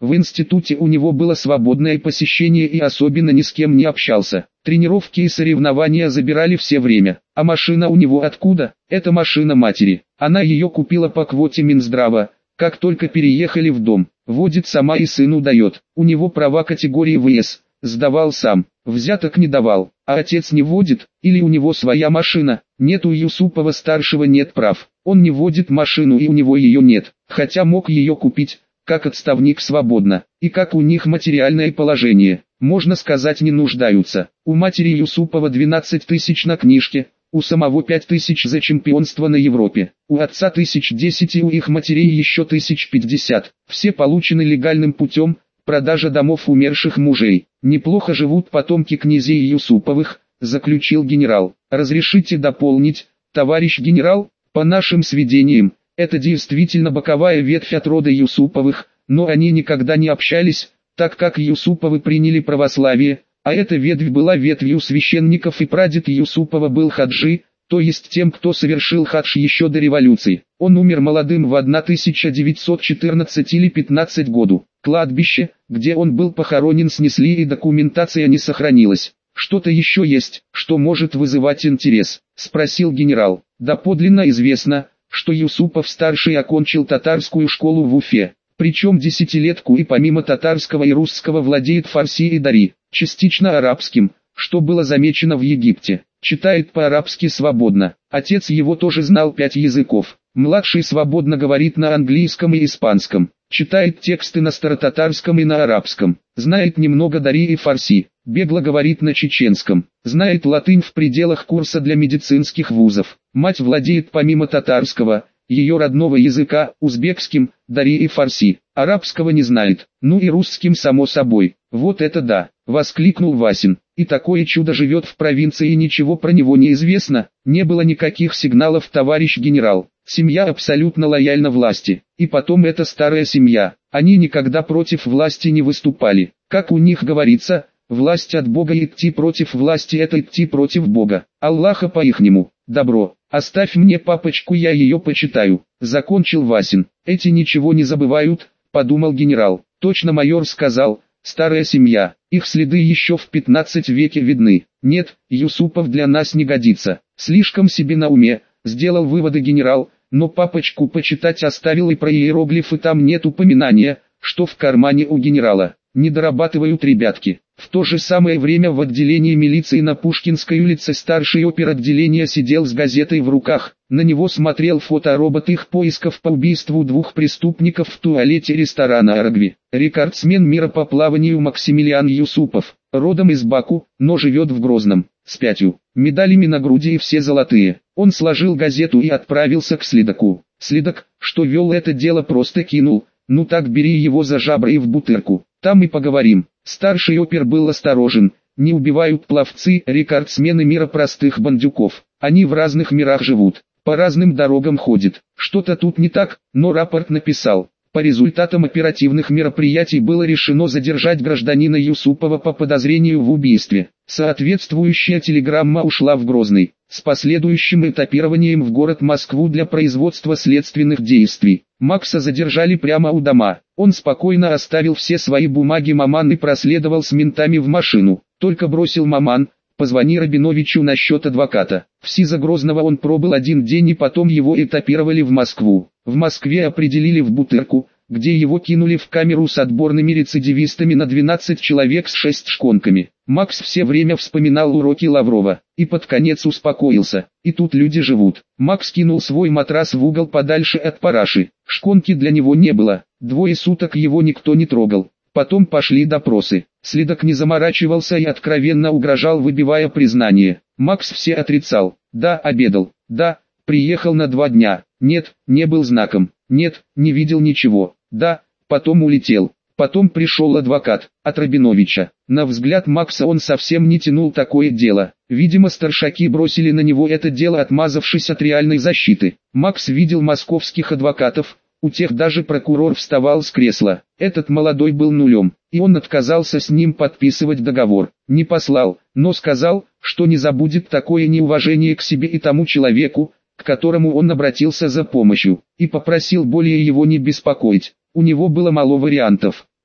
A: В институте у него было свободное посещение и особенно ни с кем не общался. Тренировки и соревнования забирали все время. А машина у него откуда? Это машина матери. Она ее купила по квоте Минздрава. Как только переехали в дом, водит сама и сыну дает. У него права категории ВС. Сдавал сам, взяток не давал. А отец не водит, или у него своя машина? Нет, у Юсупова-старшего нет прав. Он не водит машину и у него ее нет. Хотя мог ее купить, как отставник свободно. И как у них материальное положение, можно сказать, не нуждаются. У матери Юсупова двенадцать тысяч на книжке. У самого пять тысяч за чемпионство на Европе. У отца тысяч десять и у их матерей еще тысяч пятьдесят. Все получены легальным путем, продажа домов умерших мужей. Неплохо живут потомки князей Юсуповых, заключил генерал. Разрешите дополнить, товарищ генерал? По нашим сведениям, это действительно боковая ветвь от рода Юсуповых, но они никогда не общались, так как Юсуповы приняли православие. А эта ветвь была ветвью священников, и прадед Юсупова был хаджи, то есть тем, кто совершил хадж еще до революции. Он умер молодым в тысяча девятьсот четырнадцатом или пятнадцатом году. Кладбище, где он был похоронен, снесли и документация не сохранилась. «Что-то еще есть, что может вызывать интерес?» – спросил генерал. Доподлинно известно, что Юсупов-старший окончил татарскую школу в Уфе. Причем десятилетку, и помимо татарского и русского владеет фарси и дари, частично арабским, что было замечено в Египте. Читает по-арабски свободно. Отец его тоже знал пять языков. Младший свободно говорит на английском и испанском. Читает тексты на старотатарском и на арабском. Знает немного дари и фарси. Бегло говорит на чеченском. Знает латынь в пределах курса для медицинских вузов. Мать владеет помимо татарского, ее родного языка, узбекским, дари и фарси. Арабского не знает, ну и русским само собой. Вот это да, воскликнул Васин. И такое чудо живет в провинции, и ничего про него не известно. Не было никаких сигналов, товарищ генерал. Семья абсолютно лояльна власти. И потом, это старая семья. Они никогда против власти не выступали. Как у них говорится, власть от Бога, и идти против власти — это идти против Бога. Аллаха по-ихнему. Добро. Оставь мне папочку, я ее почитаю. Закончил Васин. Эти ничего не забывают, подумал генерал. Точно майор сказал, старая семья. Их следы еще в пятнадцатом веке видны. Нет, Юсупов для нас не годится. Слишком себе на уме, сделал выводы генерал, но папочку почитать оставил, и про иероглифы там нет упоминания, что в кармане у генерала. Не дорабатывают ребятки. В то же самое время в отделении милиции на Пушкинской улице старший опер отделения сидел с газетой в руках. На него смотрел фоторобот их поисков по убийству двух преступников в туалете ресторана «Арагви». Рекордсмен мира по плаванию Максимилиан Юсупов, родом из Баку, но живет в Грозном, с пятью медалями на груди и все золотые. Он сложил газету и отправился к следаку. Следак, что вел это дело, просто кинул: «Ну так бери его за жабры и в бутырку, там и поговорим». Старший опер был осторожен. Не убивают пловцы, рекордсмены мира простых бандюков. Они в разных мирах живут, по разным дорогам ходят. Что-то тут не так, но рапорт написал. По результатам оперативных мероприятий было решено задержать гражданина Юсупова по подозрению в убийстве. Соответствующая телеграмма ушла в Грозный, с последующим этапированием в город Москву для производства следственных действий. Макса задержали прямо у дома. Он спокойно оставил все свои бумаги маман и проследовал с ментами в машину. Только бросил маман: «Позвони Рабиновичу насчет адвоката». В СИЗО Грозного он пробыл один день, и потом его этапировали в Москву. В Москве определили в Бутырку, где его кинули в камеру с отборными рецидивистами на двенадцать человек с шесть шконками. Макс все время вспоминал уроки Лаврова, и под конец успокоился. И тут люди живут. Макс кинул свой матрас в угол подальше от параши. Шконки для него не было. Двое суток его никто не трогал. Потом пошли допросы. Следак не заморачивался и откровенно угрожал, выбивая признание. Макс все отрицал. Да, обедал. Да, приехал на два дня. Нет, не был знаком. Нет, не видел ничего. Да, потом улетел. Потом пришел адвокат, от Рабиновича. На взгляд Макса он совсем не тянул такое дело. Видимо, старшаки бросили на него это дело, отмазавшись от реальной защиты. Макс видел московских адвокатов, у тех даже прокурор вставал с кресла. Этот молодой был нулем, и он отказался с ним подписывать договор. Не послал, но сказал, что не забудет такое неуважение к себе и тому человеку, к которому он обратился за помощью, и попросил более его не беспокоить. У него было мало вариантов.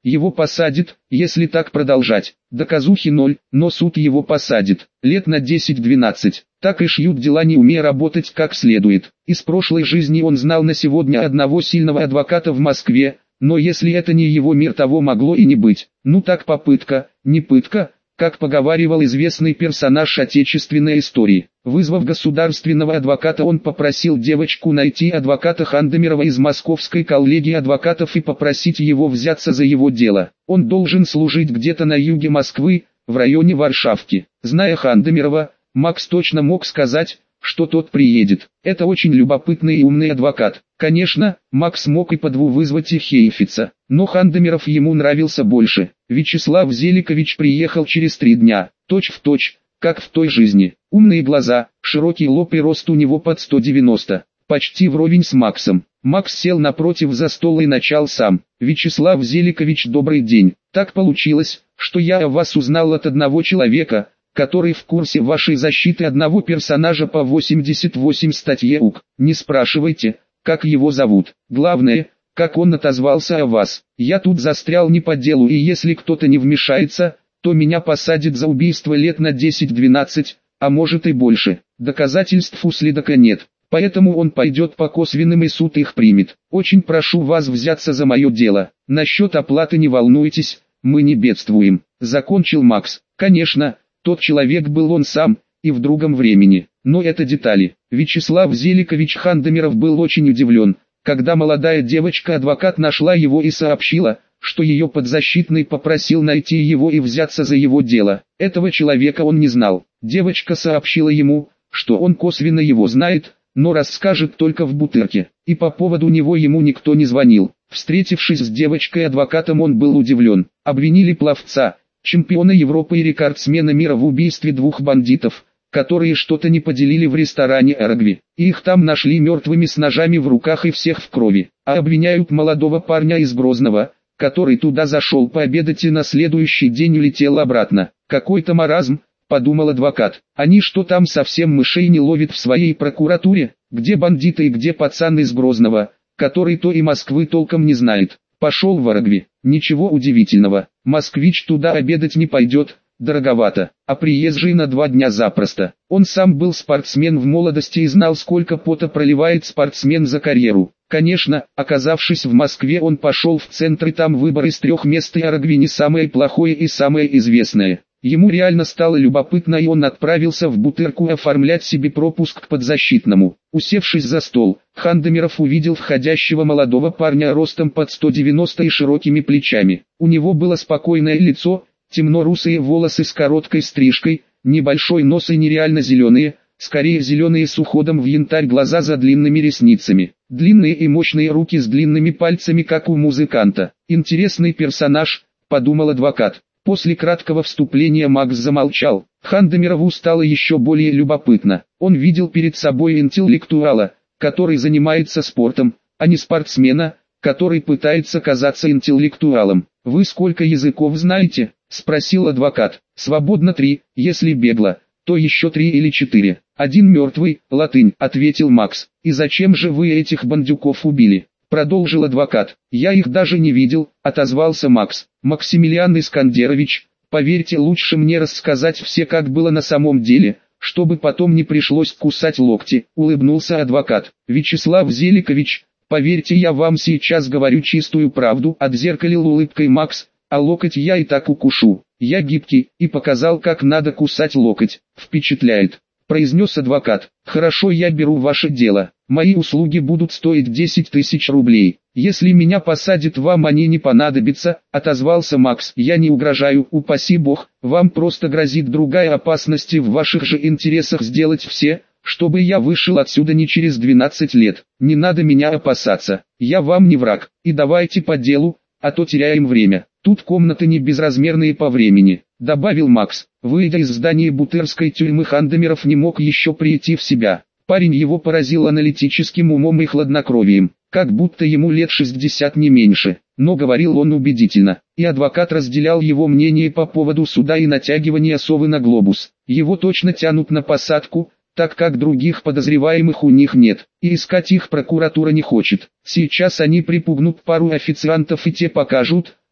A: его посадят, если так продолжать. Доказухи ноль, но суд его посадит. Лет на десять-двенадцать. Так и шьют дела, не умея работать как следует. Из прошлой жизни он знал на сегодня одного сильного адвоката в Москве, но если это не его мир, того могло и не быть. Ну так попытка, не пытка, как поговаривал известный персонаж отечественной истории. Вызвав государственного адвоката, он попросил девочку найти адвоката Хандемирова из Московской коллегии адвокатов и попросить его взяться за его дело. Он должен служить где-то на юге Москвы, в районе Варшавки. Зная Хандемирова, Макс точно мог сказать, что тот приедет. Это очень любопытный и умный адвокат. Конечно, Макс мог и по дву вызвать и Хейфица, но Хандемиров ему нравился больше. Вячеслав Зеликович приехал через три дня, точь в точь, как в той жизни. Умные глаза, широкий лоб и рост у него под сто девяносто, почти вровень с Максом. Макс сел напротив за стол и начал сам. «Вячеслав Зеликович, добрый день. Так получилось, что я о вас узнал от одного человека, который в курсе вашей защиты одного персонажа по восемьдесят восемь статье УК. Не спрашивайте, как его зовут. Главное, как он отозвался о вас. Я тут застрял не по делу, и если кто-то не вмешается, то меня посадят за убийство лет на десять-двенадцать, а может и больше. Доказательств у следака нет, поэтому он пойдет по косвенным и суд их примет. Очень прошу вас взяться за мое дело. Насчет оплаты не волнуйтесь, мы не бедствуем», — закончил Макс. Конечно, тот человек был он сам, и в другом времени, но это детали. Вячеслав Зеликович Хандемиров был очень удивлен, когда молодая девочка-адвокат нашла его и сообщила, что ее подзащитный попросил найти его и взяться за его дело. Этого человека он не знал. Девочка сообщила ему, что он косвенно его знает, но расскажет только в Бутырке, и по поводу него ему никто не звонил. Встретившись с девочкой-адвокатом, он был удивлен. Обвинили пловца, чемпиона Европы и рекордсмена мира в убийстве двух бандитов, которые что-то не поделили в ресторане Эргви, и их там нашли мертвыми с ножами в руках и всех в крови. А обвиняют молодого парня из Грозного, который туда зашел пообедать и на следующий день улетел обратно. Какой-то маразм, подумал адвокат. Они что там совсем мышей не ловят в своей прокуратуре? Где бандиты и где пацан из Грозного, который то и Москвы толком не знает? Пошел в Эргви. Ничего удивительного. Москвич туда обедать не пойдет, дороговато, а приезжий на два дня запросто. Он сам был спортсмен в молодости и знал, сколько пота проливает спортсмен за карьеру. Конечно, оказавшись в Москве, он пошел в центр, и там выбор из трех мест, и Эргви не самое плохое и самое известное. Ему реально стало любопытно, и он отправился в Бутырку оформлять себе пропуск к подзащитному. Усевшись за стол, Хандемиров увидел входящего молодого парня ростом под сто девяносто и широкими плечами. У него было спокойное лицо, темно-русые волосы с короткой стрижкой, небольшой нос и нереально зеленые, скорее зеленые с уходом в янтарь глаза за длинными ресницами. Длинные и мощные руки с длинными пальцами, как у музыканта. «Интересный персонаж», — подумал адвокат. После краткого вступления Макс замолчал. Хандемирову стало еще более любопытно. Он видел перед собой интеллектуала, который занимается спортом, а не спортсмена, который пытается казаться интеллектуалом. «Вы сколько языков знаете?» — спросил адвокат. «Свободно три, если бегло, то еще три или четыре. Один мертвый, латынь», — ответил Макс. «И зачем же вы этих бандюков убили?» — продолжил адвокат. «Я их даже не видел», — отозвался Макс. «Максимилиан Искандерович, поверьте, лучше мне рассказать все, как было на самом деле, чтобы потом не пришлось кусать локти», — улыбнулся адвокат. «Вячеслав Зеликович, поверьте, я вам сейчас говорю чистую правду», — отзеркалил улыбкой Макс, «а локоть я и так укушу. Я гибкий», и показал, как надо кусать локоть. «Впечатляет», — произнес адвокат. «Хорошо, я беру ваше дело. Мои услуги будут стоить десять тысяч рублей. Если меня посадят, вам они не понадобятся», — отозвался Макс. «Я не угрожаю, упаси бог, вам просто грозит другая опасность, и в ваших же интересах сделать все, чтобы я вышел отсюда не через двенадцать лет. Не надо меня опасаться, я вам не враг, и давайте по делу, а то теряем время. Тут комнаты не безразмерные по времени», — добавил Макс. Выйдя из здания Бутырской тюрьмы, Хандемиров не мог еще прийти в себя. Парень его поразил аналитическим умом и хладнокровием, как будто ему лет шестьдесят не меньше, но говорил он убедительно, и адвокат разделял его мнение по поводу суда и натягивания совы на глобус. Его точно тянут на посадку, так как других подозреваемых у них нет, и искать их прокуратура не хочет. Сейчас они припугнут пару официантов, и те покажут,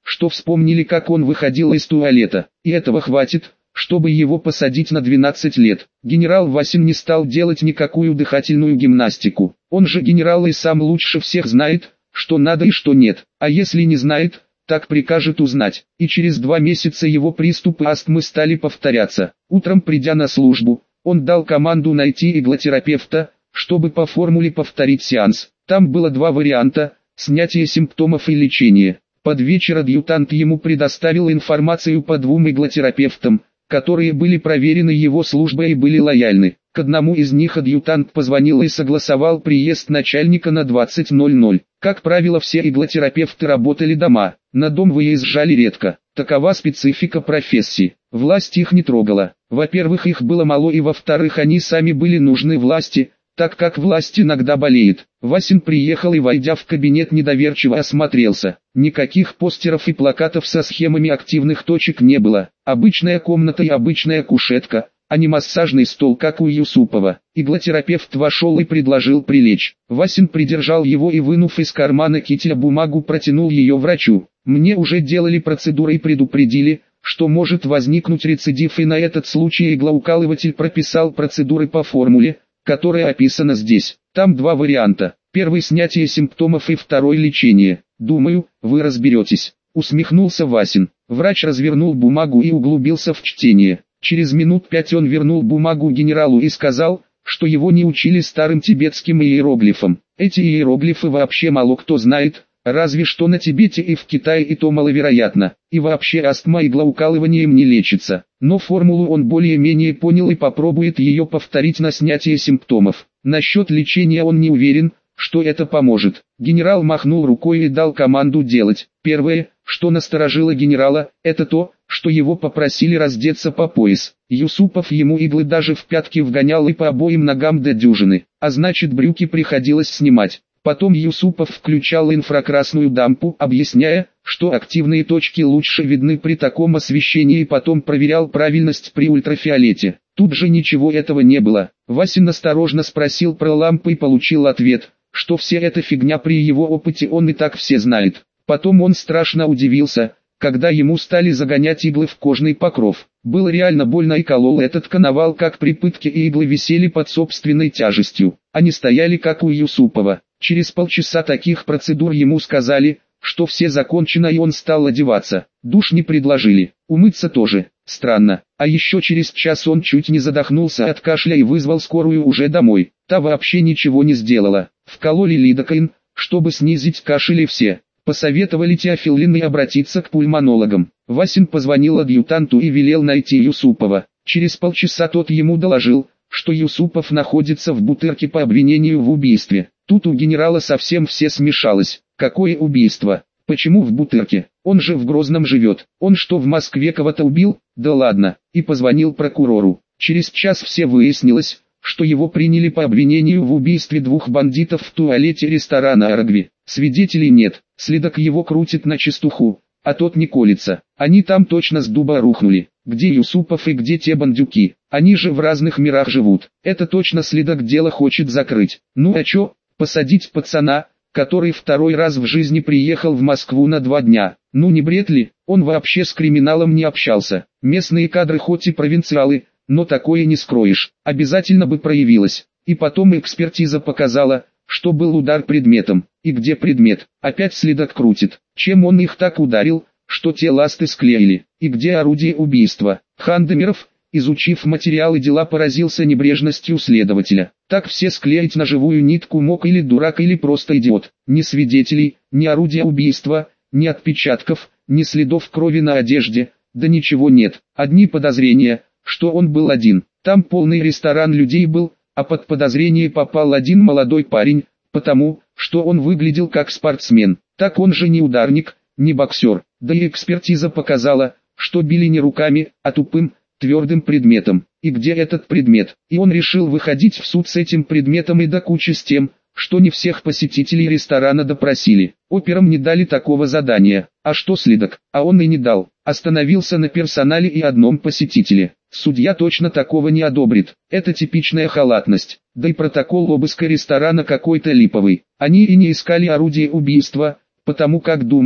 A: что вспомнили, как он выходил из туалета, и этого хватит, чтобы его посадить на двенадцать лет. Генерал Васин не стал делать никакую дыхательную гимнастику. Он же генерал и сам лучше всех знает, что надо и что нет, а если не знает, так прикажет узнать. И через два месяца его приступы астмы стали повторяться. Утром, придя на службу, он дал команду найти иглотерапевта, чтобы по формуле повторить сеанс. Там было два варианта – снятие симптомов и лечение. Под вечер адъютант ему предоставил информацию по двум иглотерапевтам, которые были проверены его службой и были лояльны. К одному из них адъютант позвонил и согласовал приезд начальника на двадцать ноль ноль. Как правило, все иглотерапевты работали дома, на дом выезжали редко. Такова специфика профессии. Власть их не трогала. Во-первых, их было мало, и во-вторых, они сами были нужны власти, так как власть иногда болеет. Васин приехал и, войдя в кабинет, недоверчиво осмотрелся. Никаких постеров и плакатов со схемами активных точек не было. Обычная комната и обычная кушетка, а не массажный стол, как у Юсупова. Иглотерапевт вошел и предложил прилечь. Васин придержал его и, вынув из кармана кителя бумагу, протянул ее врачу. «Мне уже делали процедуры и предупредили, что может возникнуть рецидив, и на этот случай иглоукалыватель прописал процедуры по формуле, которая описана здесь. Там два варианта. Первый – снятие симптомов, и второй – лечение. Думаю, вы разберетесь», – усмехнулся Васин. Врач развернул бумагу и углубился в чтение. Через минут пять он вернул бумагу генералу и сказал, что его не учили старым тибетским иероглифам. Эти иероглифы вообще мало кто знает, разве что на Тибете и в Китае, и то маловероятно. И вообще астма иглоукалыванием не лечится. Но формулу он более-менее понял и попробует ее повторить на снятие симптомов. Насчет лечения он не уверен, что это поможет. Генерал махнул рукой и дал команду делать. Первое, что насторожило генерала, это то, что его попросили раздеться по пояс. Юсупов ему иглы даже в пятки вгонял и по обоим ногам до дюжины, а значит, брюки приходилось снимать. Потом Юсупов включал инфракрасную дампу, объясняя, что активные точки лучше видны при таком освещении, и потом проверял правильность при ультрафиолете. Тут же ничего этого не было. Васин осторожно спросил про лампы и получил ответ, что вся эта фигня при его опыте он и так все знает. Потом он страшно удивился, когда ему стали загонять иглы в кожный покров. Было реально больно, и колол этот коновал как при пытке, и иглы висели под собственной тяжестью. Они стояли как у Юсупова. Через полчаса таких процедур ему сказали, что все закончено, и он стал одеваться. Душ не предложили, умыться тоже. Странно. А еще через час он чуть не задохнулся от кашля и вызвал скорую уже домой. Та вообще ничего не сделала. Вкололи лидокаин, чтобы снизить кашель, и все. Посоветовали теофиллин и обратиться к пульмонологам. Васин позвонил адъютанту и велел найти Юсупова. Через полчаса тот ему доложил, что Юсупов находится в Бутырке по обвинению в убийстве. Тут у генерала совсем все смешалось. Какое убийство? Почему в Бутырке? Он же в Грозном живет. Он что, в Москве кого-то убил? Да ладно. И позвонил прокурору. Через час все выяснилось, что его приняли по обвинению в убийстве двух бандитов в туалете ресторана «Арагви». Свидетелей нет, следак его крутит на чистуху, а тот не колется. Они там точно с дуба рухнули. Где Юсупов и где те бандюки? Они же в разных мирах живут. Это точно следак дело хочет закрыть. Ну а чё? Посадить пацана, который второй раз в жизни приехал в Москву на два дня. Ну не бред ли? Он вообще с криминалом не общался. Местные кадры хоть и провинциалы, но такое не скроешь. Обязательно бы проявилось. И потом экспертиза показала, что был удар предметом. И где предмет? Опять следак крутит. Чем он их так ударил, что те ласты склеили? И где орудие убийства? Хандемиров, изучив материалы дела, поразился небрежностью следователя. Так все склеить на живую нитку мог или дурак, или просто идиот. Ни свидетелей, ни орудия убийства, ни отпечатков, ни следов крови на одежде, да ничего нет. Одни подозрения, что он был один. Там полный ресторан людей был, а под подозрение попал один молодой парень, потому, что он выглядел как спортсмен. Так он же не ударник, не боксер. Да и экспертиза показала, что били не руками, а тупым, твердым предметом. И где этот предмет? И он решил выходить в суд с этим предметом, и до кучи с тем, что не всех посетителей ресторана допросили. Операм не дали такого задания. А что следак? А он и не дал. Остановился на персонале и одном посетителе. Судья точно такого не одобрит. Это типичная халатность. Да и протокол обыска ресторана какой-то липовый. Они и не искали орудие убийства, потому как думали,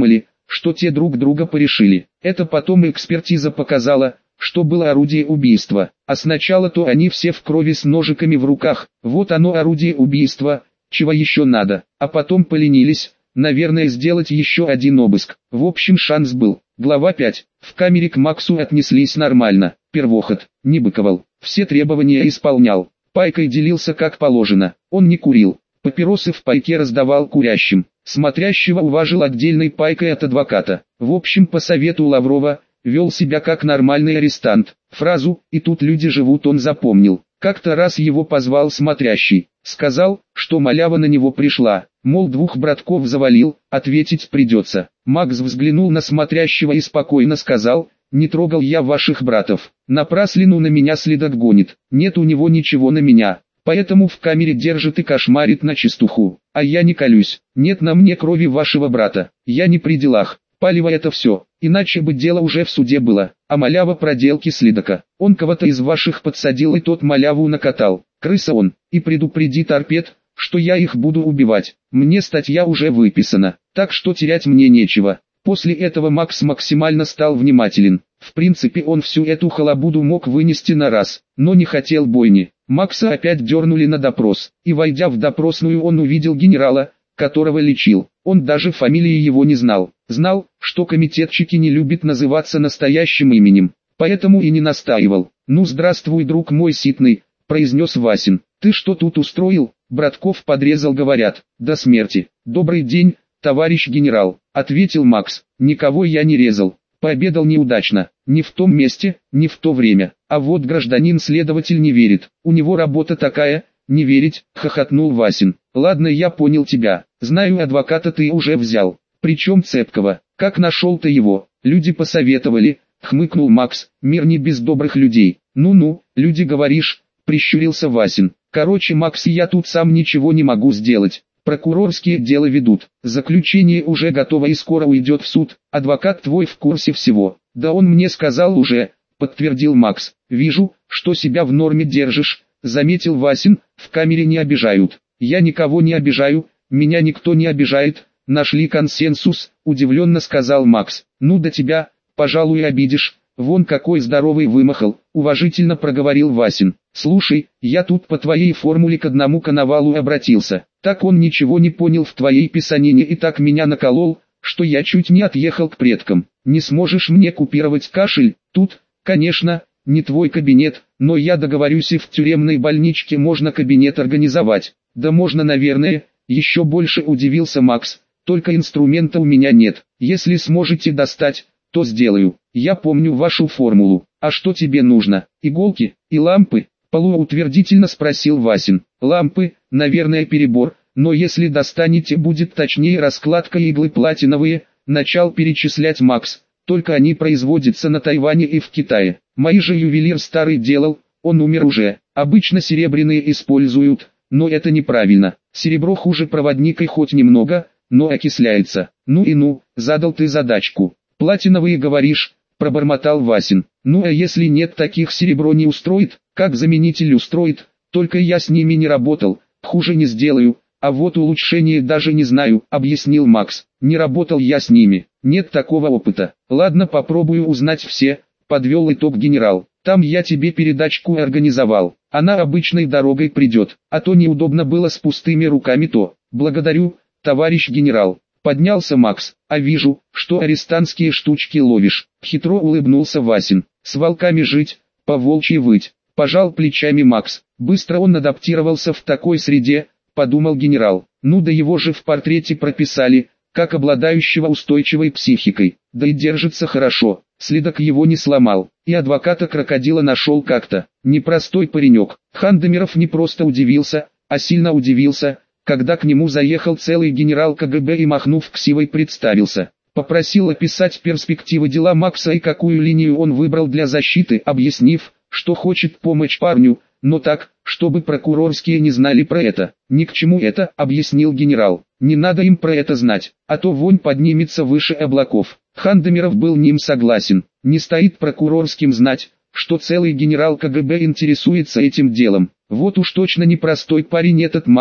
A: что те друг друга порешили. Это потом экспертиза показала, что было орудие убийства. А сначала-то они все в крови с ножиками в руках. Вот оно орудие убийства, чего еще надо. А потом поленились, наверное, сделать еще один обыск. В общем, шанс был. Глава пять. В камере к Максу отнеслись нормально. Первоход, не быковал, все требования исполнял. Пайкой делился как положено. Он не курил. Папиросы в пайке раздавал курящим. Смотрящего уважил отдельной пайкой от адвоката. В общем, по совету Лаврова, вел себя как нормальный арестант. Фразу «и тут люди живут» он запомнил. Как-то раз его позвал смотрящий. Сказал, что малява на него пришла. Мол, двух братков завалил, ответить придется. Макс взглянул на смотрящего и спокойно сказал: «Не трогал я ваших братов. Напраслину на меня следак гонит. Нет у него ничего на меня. Поэтому в камере держит и кошмарит на чистуху. А я не колюсь. Нет на мне крови вашего брата. Я не при делах. Палево это все. Иначе бы дело уже в суде было. А малява проделки следака. Он кого-то из ваших подсадил и тот маляву накатал. Крыса он. И предупреди торпед, что я их буду убивать. Мне статья уже выписана. Так что терять мне нечего». После этого Макс максимально стал внимателен. В принципе, он всю эту халабуду мог вынести на раз, но не хотел бойни. Макса опять дернули на допрос, и войдя в допросную, он увидел генерала, которого лечил. Он даже фамилии его не знал. Знал, что комитетчики не любят называться настоящим именем, поэтому и не настаивал. «Ну здравствуй, друг мой ситный», — произнес Васин. «Ты что тут устроил? Братков подрезал, говорят, до смерти». «Добрый день, товарищ генерал», — ответил Макс. «Никого я не резал. Пообедал неудачно. Не в том месте, не в то время. А вот гражданин-следователь не верит. У него работа такая, не верить», — хохотнул Васин. «Ладно, я понял тебя. Знаю, адвоката ты уже взял. Причем цепкого. Как нашел ты его?» «Люди посоветовали», — хмыкнул Макс. «Мир не без добрых людей». «Ну-ну, люди говоришь», — прищурился Васин. «Короче, Макс, я тут сам ничего не могу сделать. Прокурорские дела ведут. Заключение уже готово и скоро уйдет в суд. Адвокат твой в курсе всего». «Да он мне сказал уже», — подтвердил Макс. «Вижу, что себя в норме держишь», — заметил Васин. «В камере не обижают». «Я никого не обижаю, меня никто не обижает. Нашли консенсус», — удивленно сказал Макс. «Ну до тебя, пожалуй, обидишь. Вон какой здоровый вымахал», — уважительно проговорил Васин. «Слушай, я тут по твоей формуле к одному коновалу обратился. Так он ничего не понял в твоей писанине и так меня наколол, что я чуть не отъехал к предкам. Не сможешь мне купировать кашель? Тут, конечно, не твой кабинет, но я договорюсь, и в тюремной больничке можно кабинет организовать». «Да можно, наверное», — еще больше удивился Макс. «Только инструмента у меня нет. Если сможете достать, то сделаю. Я помню вашу формулу. А что тебе нужно? Иголки и лампы?» — полуутвердительно спросил Васин. «Лампы, наверное, перебор, но если достанете, будет точнее раскладка иглы платиновые», — начал перечислять Макс. «Только они производятся на Тайване и в Китае. Мои же ювелир старый делал, он умер уже. Обычно серебряные используют, но это неправильно. Серебро хуже проводника, хоть немного, но окисляется». «Ну и ну, задал ты задачку. Платиновые, говоришь?» — пробормотал Васин. «Ну а если нет таких, серебро не устроит?» «Как заменитель устроит, только я с ними не работал, хуже не сделаю, а вот улучшение даже не знаю», — объяснил Макс. «Не работал я с ними, нет такого опыта». «Ладно, попробую узнать все», — подвел итог генерал. «Там я тебе передачку организовал, она обычной дорогой придет, а то неудобно было с пустыми руками то». «Благодарю, товарищ генерал». Поднялся Макс. «А вижу, что арестантские штучки ловишь», — хитро улыбнулся Васин. «С волками жить, по волчьи выть». Пожал плечами Макс. Быстро он адаптировался в такой среде, подумал генерал. Ну да его же в портрете прописали, как обладающего устойчивой психикой. Да и держится хорошо, следак его не сломал. И адвоката крокодила нашел как-то. Непростой паренек. Хандемиров не просто удивился, а сильно удивился, когда к нему заехал целый генерал ка гэ бэ и, махнув ксивой, представился. Попросил описать перспективы дела Макса и какую линию он выбрал для защиты, объяснив, что хочет помочь парню, но так, чтобы прокурорские не знали про это. «Ни к чему это», — объяснил генерал. «Не надо им про это знать, а то вонь поднимется выше облаков». Хандемиров был ним согласен. Не стоит прокурорским знать, что целый генерал ка гэ бэ интересуется этим делом. Вот уж точно непростой парень этот Макс,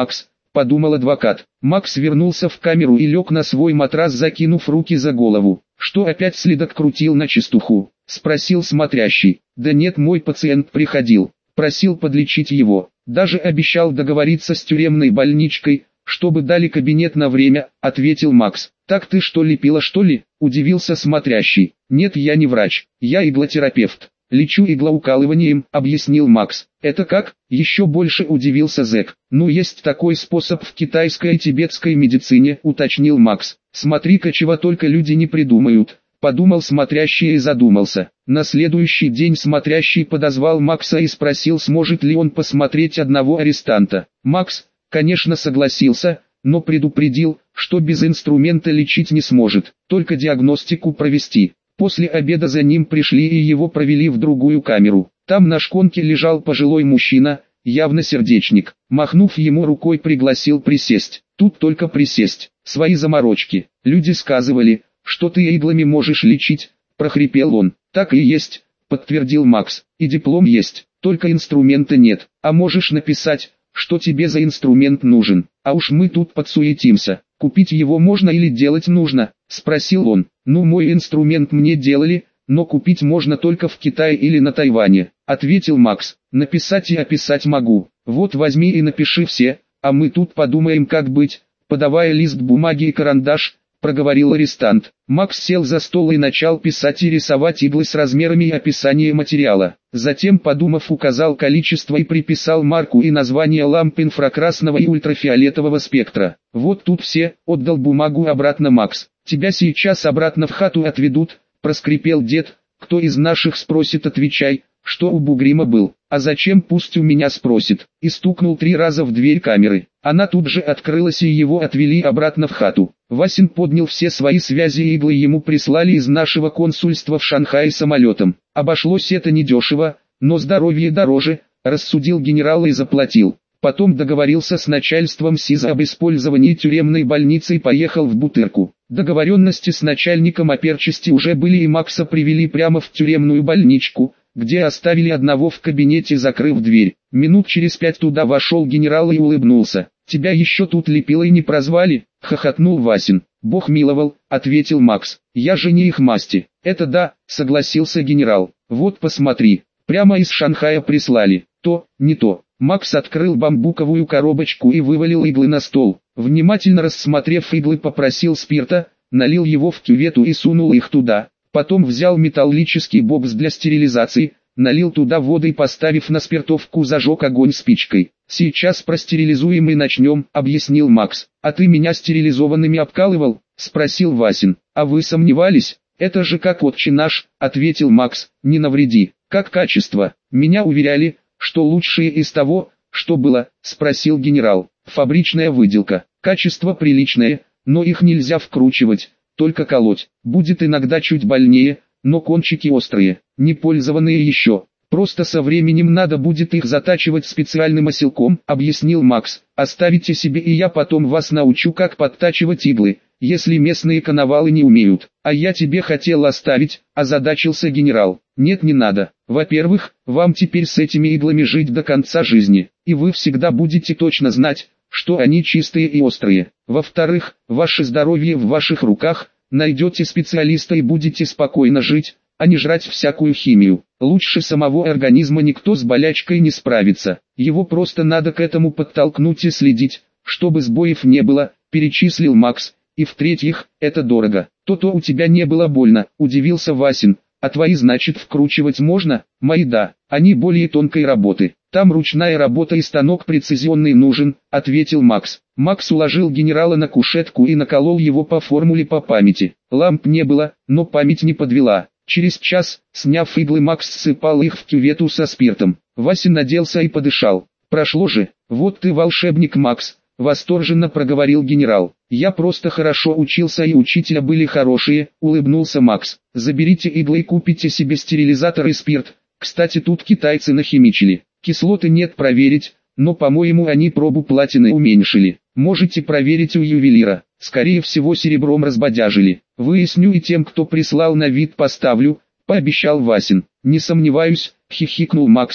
A: подумал адвокат. Макс вернулся в камеру и лег на свой матрас, закинув руки за голову. «Что, опять следак крутил на чистуху?» — спросил смотрящий. «Да нет, мой пациент приходил, просил подлечить его, даже обещал договориться с тюремной больничкой, чтобы дали кабинет на время», — ответил Макс. «Так ты что, лепила, что ли?» — удивился смотрящий. «Нет, я не врач, я иглотерапевт. Лечу иглоукалыванием», — объяснил Макс. «Это как?» — еще больше удивился зэк. «Ну, есть такой способ в китайской и тибетской медицине», — уточнил Макс. «Смотри-ка, чего только люди не придумают», — подумал смотрящий и задумался. На следующий день смотрящий подозвал Макса и спросил, сможет ли он посмотреть одного арестанта. Макс, конечно, согласился, но предупредил, что без инструмента лечить не сможет, только диагностику провести. После обеда за ним пришли и его провели в другую камеру. Там на шконке лежал пожилой мужчина, явно сердечник. Махнув ему рукой, пригласил присесть. Тут только присесть. Свои заморочки. Люди сказывали, что ты иглами можешь лечить, прохрипел он. Так и есть, подтвердил Макс. И диплом есть, только инструмента нет. А можешь написать, что тебе за инструмент нужен. А уж мы тут подсуетимся. Купить его можно или делать нужно? Спросил он. Ну, мой инструмент мне делали, но купить можно только в Китае или на Тайване, ответил Макс. Написать и описать могу. Вот возьми и напиши все, а мы тут подумаем, как быть. Подавая лист бумаги и карандаш, проговорил арестант. Макс сел за стол и начал писать и рисовать иглы с размерами и описание материала. Затем, подумав, указал количество и приписал марку и название ламп инфракрасного и ультрафиолетового спектра. Вот тут все, отдал бумагу обратно Макс. Тебя сейчас обратно в хату отведут, проскрипел дед. Кто из наших спросит, отвечай, что у Бугрима был. А зачем, пусть у меня спросит. И стукнул три раза в дверь камеры. Она тут же открылась и его отвели обратно в хату. Васин поднял все свои связи, и иглы ему прислали из нашего консульства в Шанхае самолетом. Обошлось это недешево, но здоровье дороже, рассудил генерал и заплатил. Потом договорился с начальством СИЗО об использовании тюремной больницы и поехал в Бутырку. Договоренности с начальником оперчасти уже были, и Макса привели прямо в тюремную больничку, где оставили одного в кабинете, закрыв дверь. Минут через пять туда вошел генерал и улыбнулся. «Тебя еще тут лепилой не прозвали?» — хохотнул Васин. «Бог миловал», — ответил Макс. «Я же не их масти». «Это да», — согласился генерал. «Вот посмотри, прямо из Шанхая прислали. То, не то». Макс открыл бамбуковую коробочку и вывалил иглы на стол. Внимательно рассмотрев иглы, попросил спирта, налил его в кювету и сунул их туда. Потом взял металлический бокс для стерилизации, налил туда воды и, поставив на спиртовку, зажег огонь спичкой. «Сейчас простерилизуем и начнем», — объяснил Макс. «А ты меня стерилизованными обкалывал?» — спросил Васин. «А вы сомневались? Это же как отче наш», — ответил Макс. «Не навреди». «Как качество? Меня уверяли, что лучшее из того, что было», — спросил генерал. «Фабричная выделка. Качество приличное, но их нельзя вкручивать, только колоть. Будет иногда чуть больнее, но кончики острые, не пользованные еще. Просто со временем надо будет их затачивать специальным оселком», — объяснил Макс. «Оставите себе, и я потом вас научу, как подтачивать иглы, если местные коновалы не умеют». «А я тебе хотел оставить», — озадачился генерал. «Нет, не надо. Во-первых, вам теперь с этими иглами жить до конца жизни, и вы всегда будете точно знать, что они чистые и острые. Во-вторых, ваше здоровье в ваших руках, найдете специалиста и будете спокойно жить, а не жрать всякую химию. Лучше самого организма никто с болячкой не справится. Его просто надо к этому подтолкнуть и следить, чтобы сбоев не было», — перечислил Макс. «И в-третьих, это дорого». «То-то у тебя не было больно», — удивился Васин. «А твои, значит, вкручивать можно?» «Мои да, они более тонкой работы. Там ручная работа и станок прецизионный нужен», — ответил Макс. Макс уложил генерала на кушетку и наколол его по формуле по памяти. Ламп не было, но память не подвела. Через час, сняв иглы, Макс ссыпал их в кювету со спиртом. Васин наделся и подышал. «Прошло же, вот ты волшебник, Макс», — восторженно проговорил генерал. «Я просто хорошо учился, и учителя были хорошие», — улыбнулся Макс. «Заберите иглы и купите себе стерилизатор и спирт. Кстати, тут китайцы нахимичили. Кислоты нет, проверить, но, по-моему, они пробу платины уменьшили. Можете проверить у ювелира. Скорее всего, серебром разбодяжили. Выясню и тем, кто прислал, на вид поставлю», — пообещал Васин. «Не сомневаюсь», — хихикнул Макс.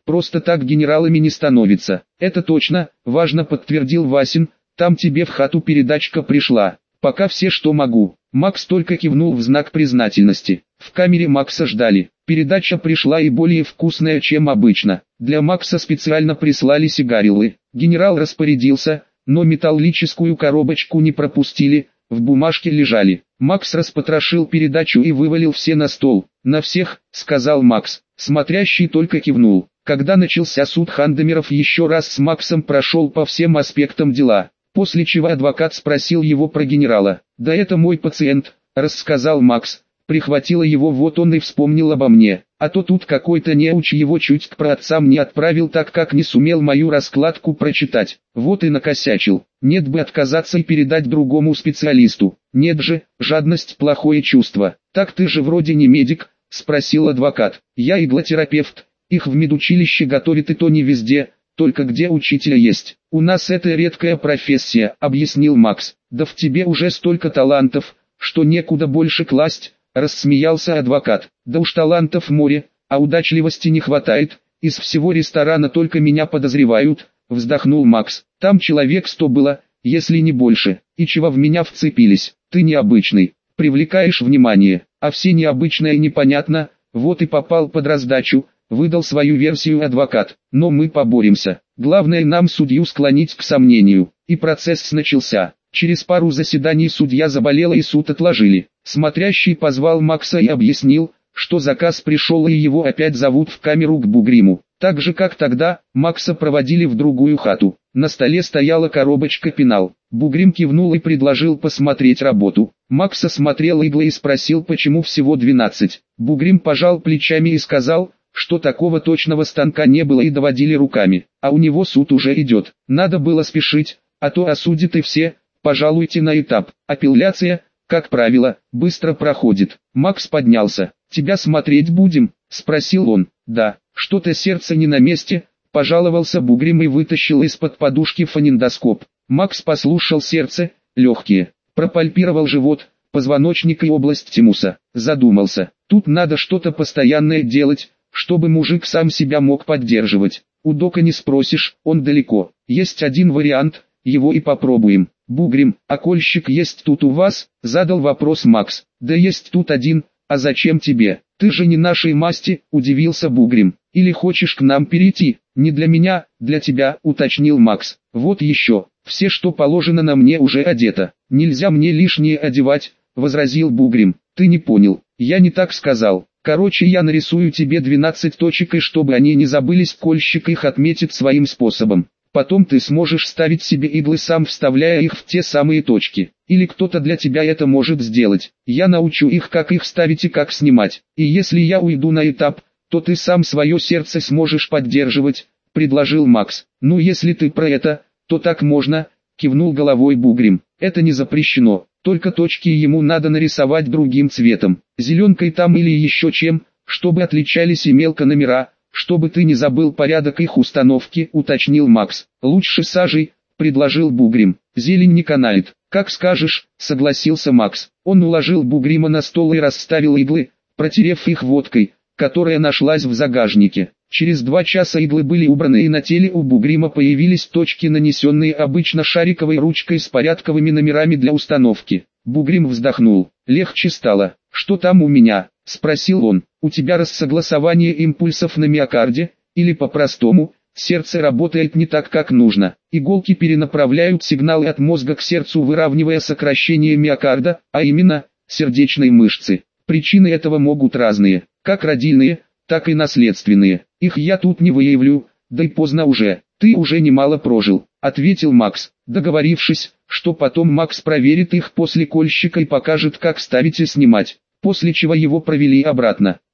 A: просто так генералами не становятся. Это точно, важно подтвердил Васин, там тебе в хату передачка пришла. Пока все что могу. Макс только кивнул в знак признательности. В камере Макса ждали. Передача пришла и более вкусная, чем обычно. Для Макса специально прислали сигарилы. Генерал распорядился, но металлическую коробочку не пропустили, в бумажке лежали. Макс распотрошил передачу и вывалил все на стол. «На всех», — сказал Макс. Смотрящий только кивнул. Когда начался суд, Хандемиров еще раз с Максом прошел по всем аспектам дела. После чего адвокат спросил его про генерала. «Да это мой пациент», — рассказал Макс. «Прихватило его, вот он и вспомнил обо мне. А то тут какой-то неуч его чуть к праотцам не отправил, так как не сумел мою раскладку прочитать. Вот и накосячил. Нет бы отказаться и передать другому специалисту. Нет же, жадность — плохое чувство». «Так ты же вроде не медик?» — спросил адвокат. «Я иглотерапевт. Их в медучилище готовят и то не везде, только где учителя есть. У нас это редкая профессия», — объяснил Макс. «Да в тебе уже столько талантов, что некуда больше класть», — рассмеялся адвокат. «Да уж талантов море, а удачливости не хватает, из всего ресторана только меня подозревают», — вздохнул Макс. «Там человек сто было, если не больше, и чего в меня вцепились. Ты необычный, привлекаешь внимание, а все необычное непонятно, вот и попал под раздачу», — выдал свою версию адвокат. «Но мы поборемся. Главное нам судью склонить к сомнению». И процесс начался. Через пару заседаний судья заболела и суд отложили. Смотрящий позвал Макса и объяснил, что заказ пришел и его опять зовут в камеру к Бугриму. Так же как тогда, Макса проводили в другую хату. На столе стояла коробочка пенал. Бугрим кивнул и предложил посмотреть работу. Макс осмотрел иглы и спросил, почему всего двенадцать. Бугрим пожал плечами и сказал, что такого точного станка не было и доводили руками. А у него суд уже идет. Надо было спешить, а то осудят и все. Пожалуйте на этап. Апелляция, как правило, быстро проходит. Макс поднялся. «Тебя смотреть будем?» — спросил он. «Да, что-то сердце не на месте», — пожаловался Бугрим и вытащил из-под подушки фонендоскоп. Макс послушал сердце, легкие, пропальпировал живот, позвоночник и область тимуса. Задумался. Тут надо что-то постоянное делать, чтобы мужик сам себя мог поддерживать. У дока не спросишь, он далеко. Есть один вариант, его и попробуем. «Бугрим, а кольщик есть тут у вас?» — задал вопрос Макс. «Да есть тут один, а зачем тебе? Ты же не нашей масти», — удивился Бугрим. «Или хочешь к нам перейти?» «Не для меня, для тебя», — уточнил Макс. «Вот еще, все что положено на мне уже одето. Нельзя мне лишнее одевать», — возразил Бугрим. «Ты не понял, я не так сказал. Короче, я нарисую тебе двенадцать точек, и чтобы они не забылись, кольщик их отметит своим способом. Потом ты сможешь ставить себе иглы сам, вставляя их в те самые точки. Или кто-то для тебя это может сделать. Я научу их, как их ставить и как снимать. И если я уйду на этап, то ты сам свое сердце сможешь поддерживать», — предложил Макс. «Ну если ты про это, то так можно», — кивнул головой Бугрим. «Это не запрещено, только точки ему надо нарисовать другим цветом. Зеленкой там или еще чем, чтобы отличались и мелко номера. «Чтобы ты не забыл порядок их установки», — уточнил Макс. «Лучше сажей», — предложил Бугрим. «Зелень не канает». «Как скажешь», — согласился Макс. Он уложил Бугрима на стол и расставил иглы, протерев их водкой, которая нашлась в загажнике. Через два часа иглы были убраны и на теле у Бугрима появились точки, нанесенные обычно шариковой ручкой с порядковыми номерами для установки. Бугрим вздохнул. «Легче стало. Что там у меня?» — спросил он. «У тебя рассогласование импульсов на миокарде, или по-простому, сердце работает не так, как нужно. Иголки перенаправляют сигналы от мозга к сердцу, выравнивая сокращение миокарда, а именно, сердечной мышцы. Причины этого могут разные, как родильные, так и наследственные. Их я тут не выявлю, да и поздно уже. Ты уже немало прожил», — ответил Макс, договорившись, что потом Макс проверит их после кольщика и покажет, как ставить и снимать, после чего его провели обратно.